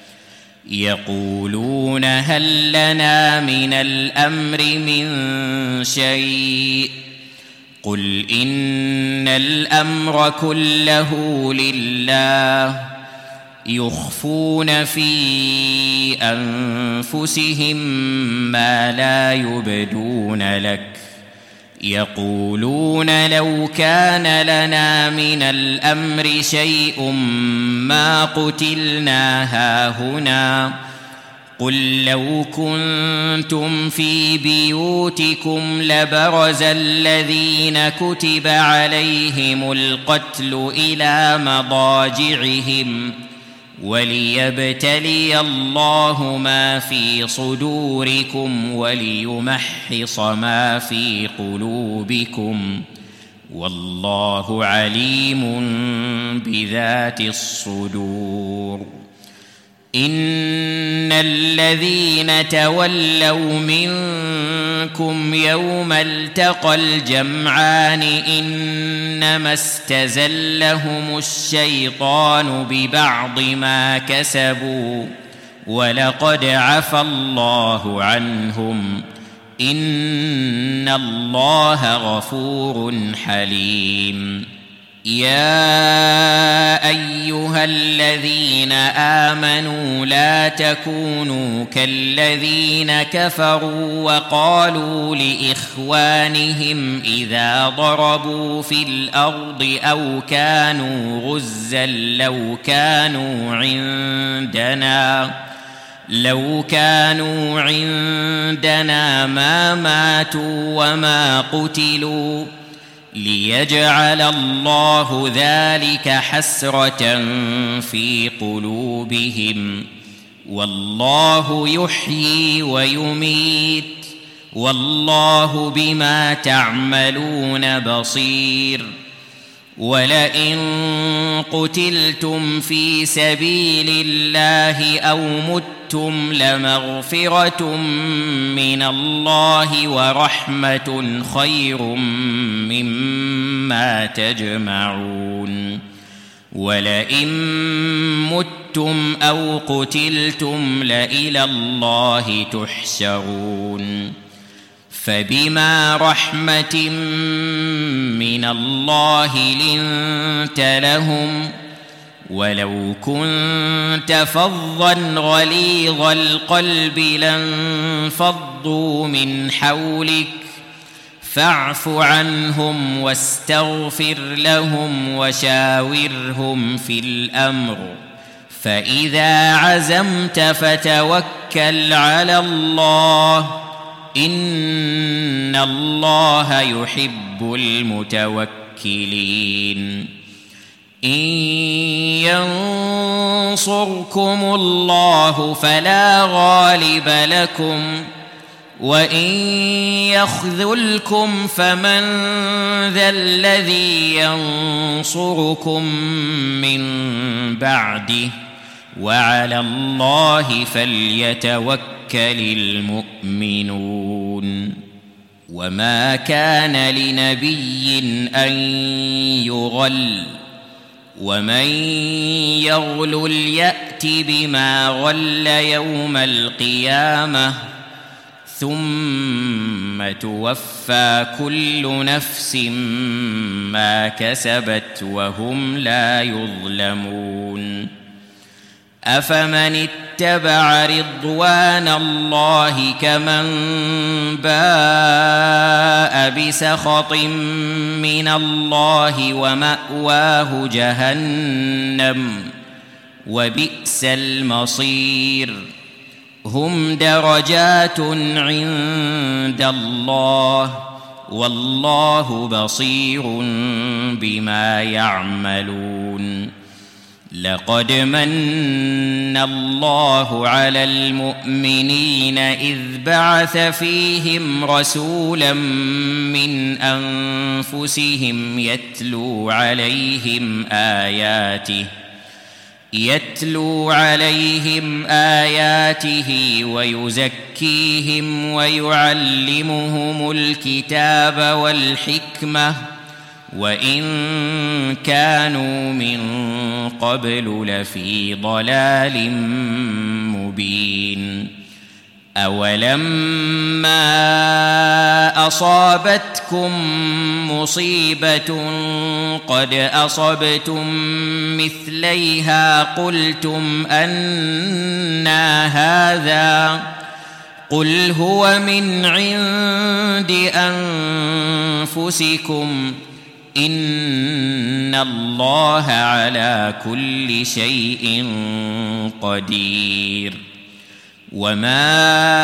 يقولون هل لنا من الأمر من شيء قل إن الأمر كله لله يخفون في أنفسهم ما لا يبدون لك يقولون لو كان لنا من الأمر شيء ما قتلنا هاهنا قل لو كنتم في بيوتكم لبرز الذين كتب عليهم القتل إلى مضاجعهم وليبتلي الله ما في صدوركم وليمحص ما في قلوبكم والله عليم بذات الصدور. إن الذين تولوا منكم يوم التقى الجمعان إنما استزلهم الشيطان ببعض ما كسبوا ولقد عفى الله عنهم إن الله غفور حليم. يا أيها الذين آمنوا لا تكونوا كالذين كفروا وقالوا لإخوانهم إذا ضربوا في الأرض أو كانوا غزا لو كانوا عندنا لو كانوا عندنا ما ماتوا وما قتلوا ليجعل الله ذلك حسرة في قلوبهم والله يحيي ويميت والله بما تعملون بصير. ولئن قتلتم في سبيل الله أو متم لمغفرة من الله ورحمة خير مما تجمعون. ولئن متم أو قتلتم لإلى الله تحشرون. فبما رحمة من الله لنت لهم ولو كنت فظا غليظ القلب لانفضوا من حولك فاعف عنهم واستغفر لهم وشاورهم في الأمر فإذا عزمت فتوكل على الله إن الله يحب المتوكلين. إن ينصركم الله فلا غالب لكم وإن يخذلكم فمن ذا الذي ينصركم من بعده وعلى الله فليتوكل المؤمنون. وما كان لنبي أن يغل ومن يغلل يأت بما غل يوم القيامة ثم توفى كل نفس ما كسبت وهم لا يظلمون. أفمن اتبع رضوان الله كمن باء بسخط من الله ومأواه جهنم وبئس المصير هم درجات عند الله والله بصير بما يعملون لقد من الله على المؤمنين إذ بعث فيهم رسولا من أنفسهم يتلو عليهم آياته يتلو عليهم آياته ويزكيهم ويعلمهم الكتاب والحكمة وإن كانوا من قبل لفي ضلال مبين أولما أصابتكم مصيبة قد أصبتم مثليها قلتم أنى هذا قل هو من عند أنفسكم إن الله على كل شيء قدير وما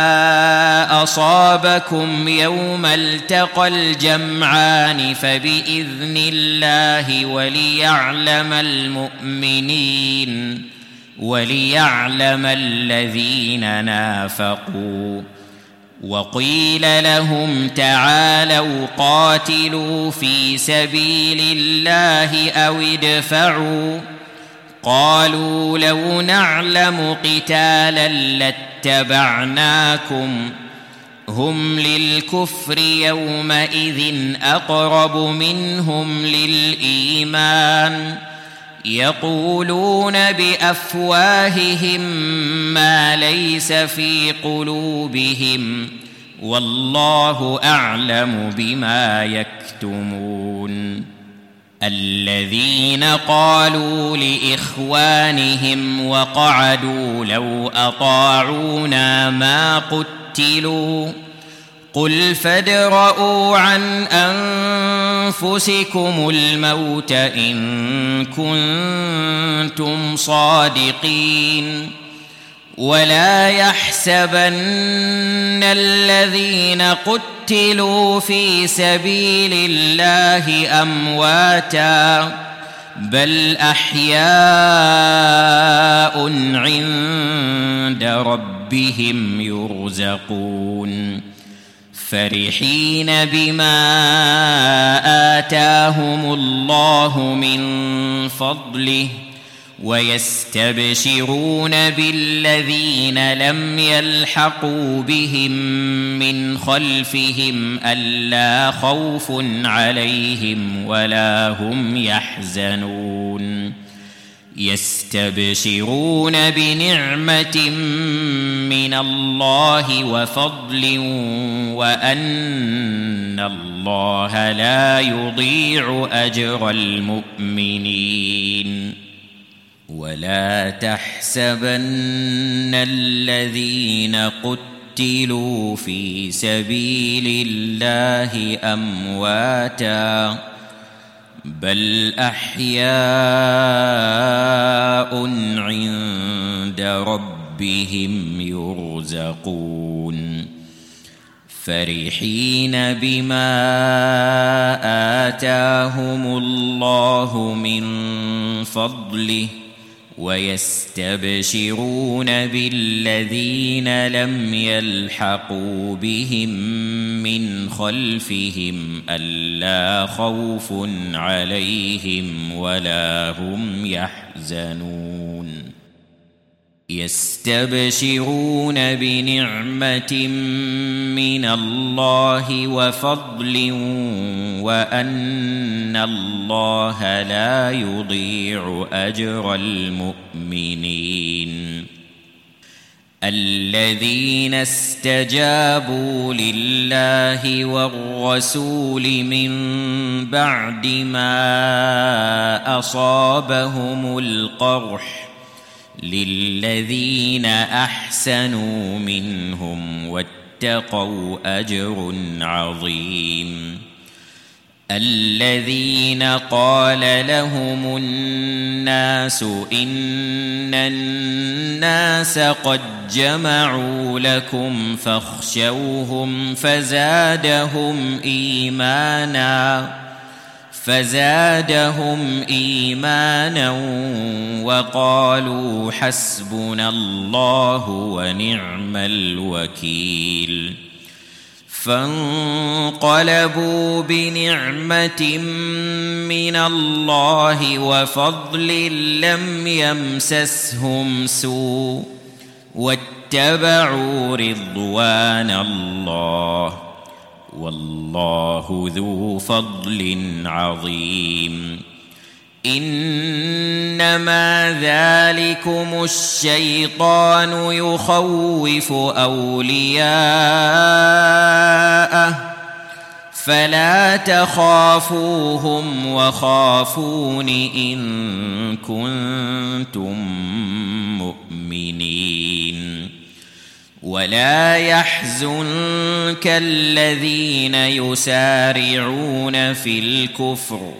أصابكم يوم التقى الجمعان فبإذن الله وليعلم المؤمنين وليعلم الذين نافقوا وقيل لهم تعالوا قاتلوا في سبيل الله أو ادفعوا قالوا لو نعلم قتالا لاتبعناكم هم للكفر يومئذ أقرب منهم للإيمان يقولون بأفواههم ما ليس في قلوبهم والله أعلم بما يكتمون الذين قالوا لإخوانهم وقعدوا لو أطاعونا ما قتلوا قل فادرءوا عن أنفسكم الموت إن كنتم صادقين ولا يحسبن الذين قتلوا في سبيل الله أمواتا بل أحياء عند ربهم يرزقون فرحين بما آتاهم الله من فضله ويستبشرون بالذين لم يلحقوا بهم من خلفهم ألا خوف عليهم ولا هم يحزنون يستبشرون بنعمة من الله وفضل وأن الله لا يضيع أجر المؤمنين ولا تحسبن الذين قتلوا في سبيل الله أمواتا بل أحياء عند ربهم يرزقون فرحين بما آتاهم الله من فضله ويستبشرون بالذين لم يلحقوا بهم من خلفهم ألا خوف عليهم ولا هم يحزنون يستبشرون بنعمة من الله وفضل وأن الله لا يضيع أجر المؤمنين الذين استجابوا لله والرسول من بعد ما أصابهم القرح للذين أحسنوا منهم واتقوا أجر عظيم الذين قال لهم الناس إن الناس قد جمعوا لكم فاخشوهم فزادهم إيمانا فزادهم إيمانا وقالوا حسبنا الله ونعم الوكيل فانقلبوا بنعمة من الله وفضل لم يمسسهم سوء واتبعوا رضوان الله والله ذو فضل عظيم إنما ذلكم الشيطان يخوف أولياءه فلا تخافوهم وخافون إن كنتم مؤمنين ولا يحزنك الذين يسارعون في الكفر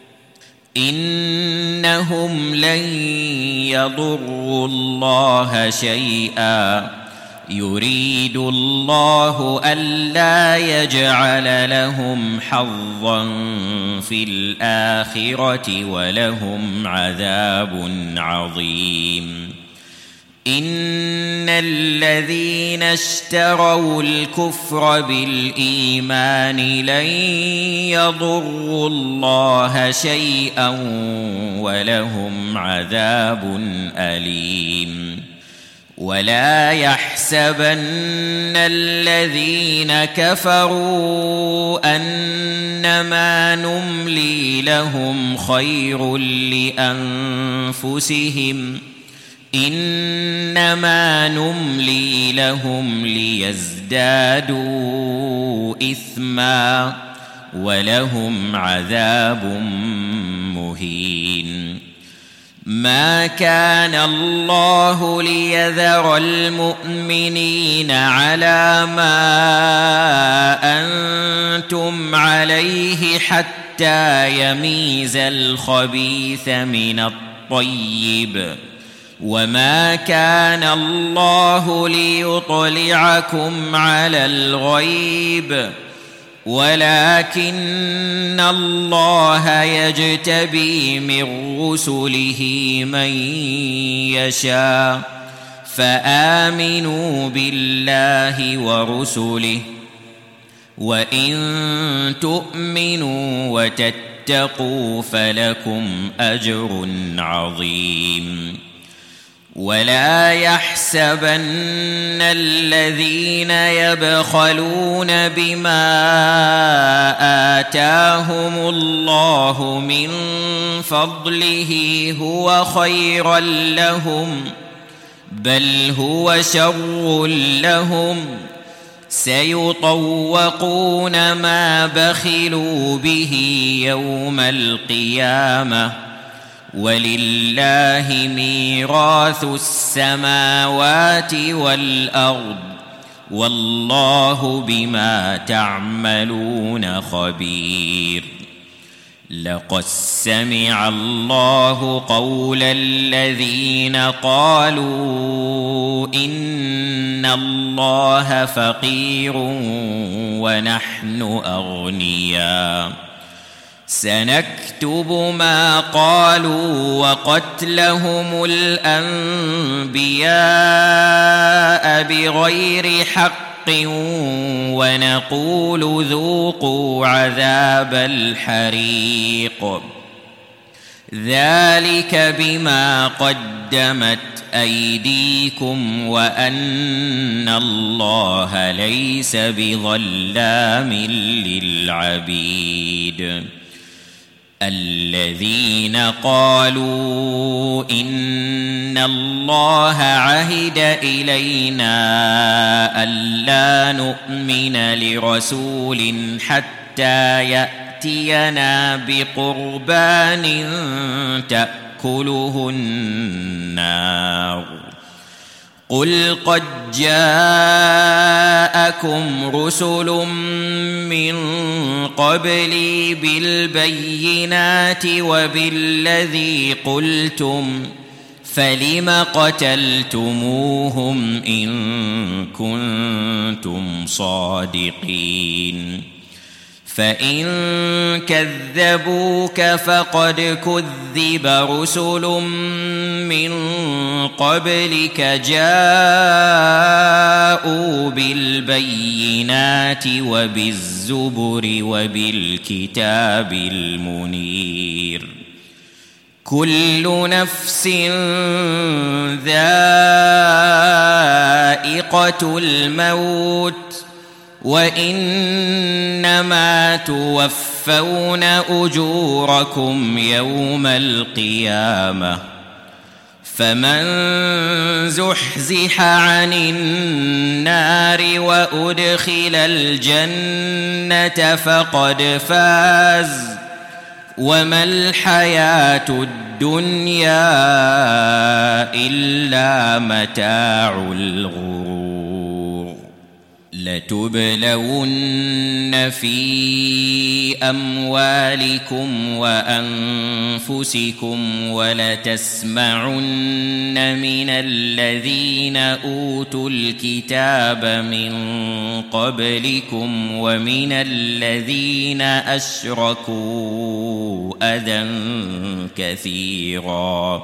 إنهم لن يضروا الله شيئا يريد الله ألا يجعل لهم حظا في الآخرة ولهم عذاب عظيم إن الذين اشتروا الكفر بالإيمان لن يضروا الله شيئا ولهم عذاب أليم ولا يحسبن الذين كفروا أنما نملي لهم خير لأنفسهم إنما نملي لهم ليزدادوا إثما ولهم عذاب مهين ما كان الله ليذر المؤمنين على ما أنتم عليه حتى يميز الخبيث من الطيب وما كان الله ليطلعكم على الغيب ولكن الله يجتبي من رسله من يشاء فآمنوا بالله ورسله وإن تؤمنوا وتتقوا فلكم أجر عظيم ولا يحسبن الذين يبخلون بما آتاهم الله من فضله هو خيرا لهم بل هو شر لهم سيطوقون ما بخلوا به يوم القيامة ولله ميراث السماوات والأرض والله بما تعملون خبير لقد سمع الله قول الذين قالوا إن الله فقير ونحن أغنياء سنكتب ما قالوا وقتلهم الأنبياء بغير حق ونقول ذوقوا عذاب الحريق ذلك بما قدمت أيديكم وأن الله ليس بظلام للعبيد الذين قالوا إن الله عهد إلينا ألا نؤمن لرسول حتى يأتينا بقربان تأكله تأكله النار قل قد جاءكم رسل من قبلي بالبينات وبالذي قلتم فلم قتلتموهم إن كنتم صادقين فإن كذبوك فقد كذب رسل من قبلك جاءوا بالبينات وبالزبر وبالكتاب المنير كل نفس ذائقة الموت وإنما توفون أجوركم يوم القيامة فمن زحزح عن النار وأدخل الجنة فقد فاز وما الحياة الدنيا إلا متاع الغرور لتبلون في أموالكم وأنفسكم ولتسمعن من الذين أوتوا الكتاب من قبلكم ومن الذين أشركوا أذى كثيرا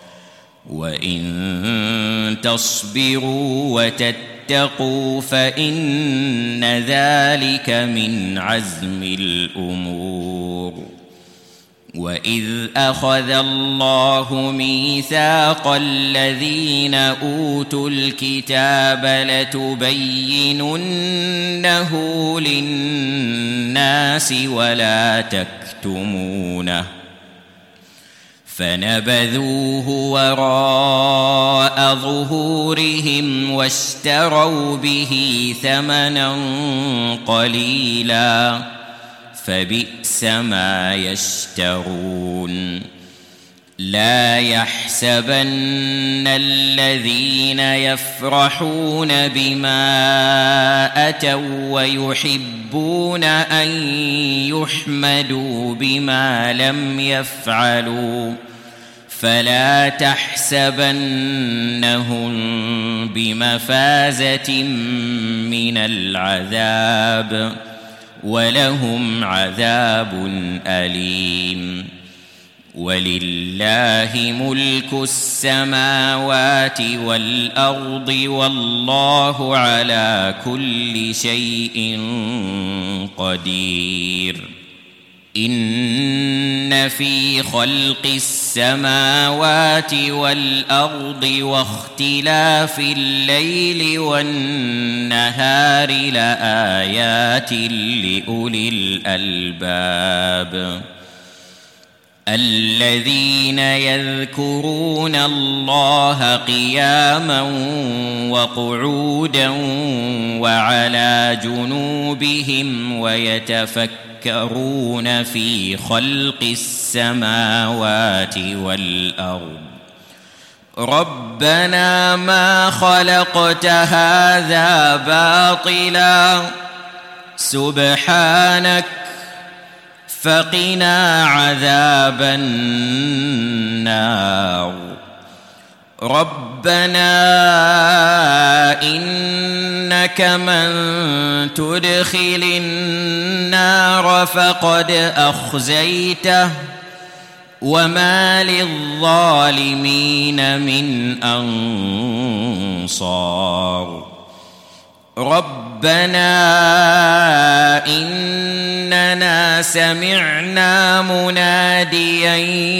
وإن تصبروا وتتقوا فإن ذلك من عزم الأمور وإذ أخذ الله ميثاق الذين أوتوا الكتاب لتبيننه للناس ولا تكتمونه فنبذوه وراء ظهورهم واشتروا به ثمنا قليلا فبئس ما يشترون لا يحسبن الذين يفرحون بما أتوا ويحبون أن يحمدوا بما لم يفعلوا فلا تحسبنهم بمفازة من العذاب ولهم عذاب أليم ولله ملك السماوات والأرض والله على كل شيء قدير إن في خلق السماوات والأرض واختلاف الليل والنهار لآيات لأولي الألباب الذين يذكرون الله قياما وقعودا وعلى جنوبهم ويتفكرون في خلق السماوات والأرض ربنا ما خلقت هذا باطلا سبحانك فقنا عذاب النار ربنا إنك من تدخل النار فقد أخزيته وما للظالمين من أنصار ربنا إننا سمعنا مناديا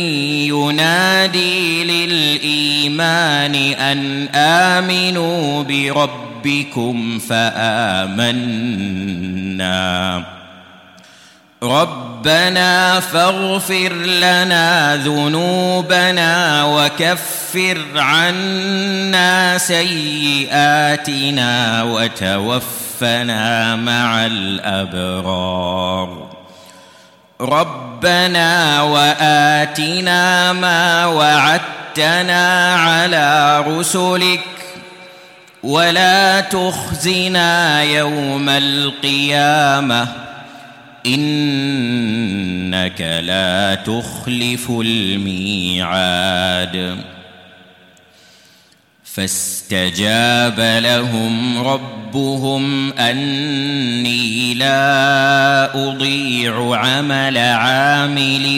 ينادي للإيمان أن آمنوا بربكم فآمنا ربنا فاغفر لنا ذنوبنا وكفر عنا سيئاتنا وتوفنا مع الأبرار ربنا وآتنا ما وعدتنا على رسلك ولا تخزنا يوم القيامة إنك لا تخلف الميعاد فاستجاب لهم ربهم أني لا أضيع عمل عامل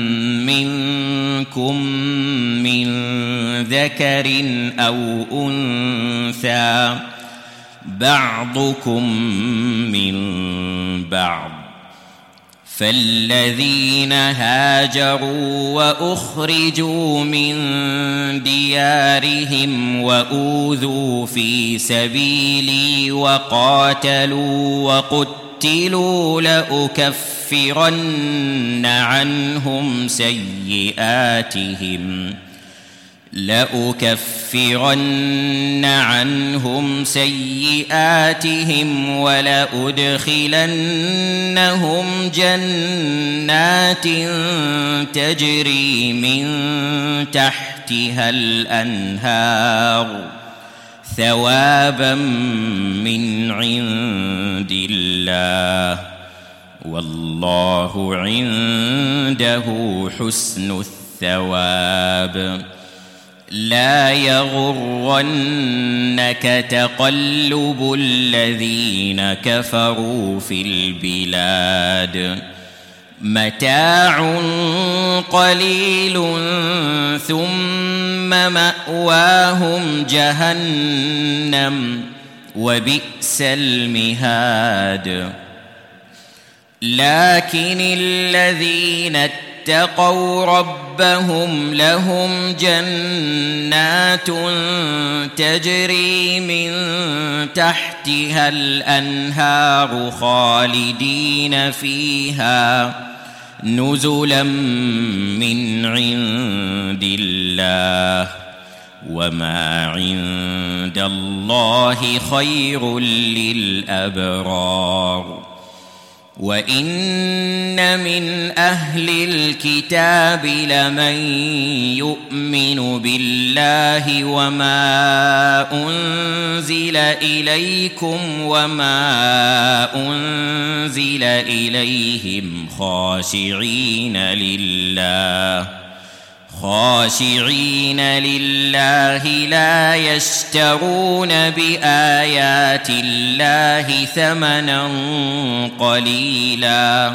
منكم من ذكر أو أنثى بعضكم من بعض فالذين هاجروا وأخرجوا من ديارهم وأوذوا في سبيلي وقاتلوا وقتلوا لأكفرن عنهم سيئاتهم لأكفرن عنهم سيئاتهم ولأدخلنهم جنات تجري من تحتها الأنهار ثوابا من عند الله والله عنده حسن الثواب لا يغرنك تقلب الذين كفروا في البلاد متاع قليل ثم مأواهم جهنم وبئس المهاد لكن الذين اتقوا ربهم لهم جنات تجري من تحتها الأنهار خالدين فيها نزلا من عند الله وما عند الله خير للأبرار وإن من أهل الكتاب لمن يؤمن بالله وما أنزل إليكم وما أنزل إليهم خاشعين لله خاشعين لله لا يشترون بآيات الله ثمنا قليلا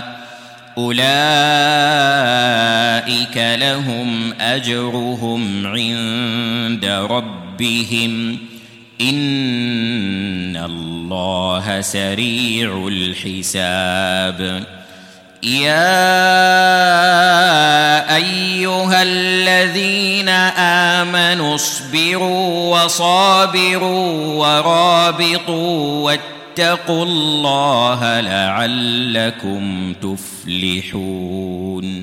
أولئك لهم أجرهم عند ربهم إن الله سريع الحساب يا أيها الذين آمنوا اصبروا وصابروا ورابطوا واتقوا الله لعلكم تفلحون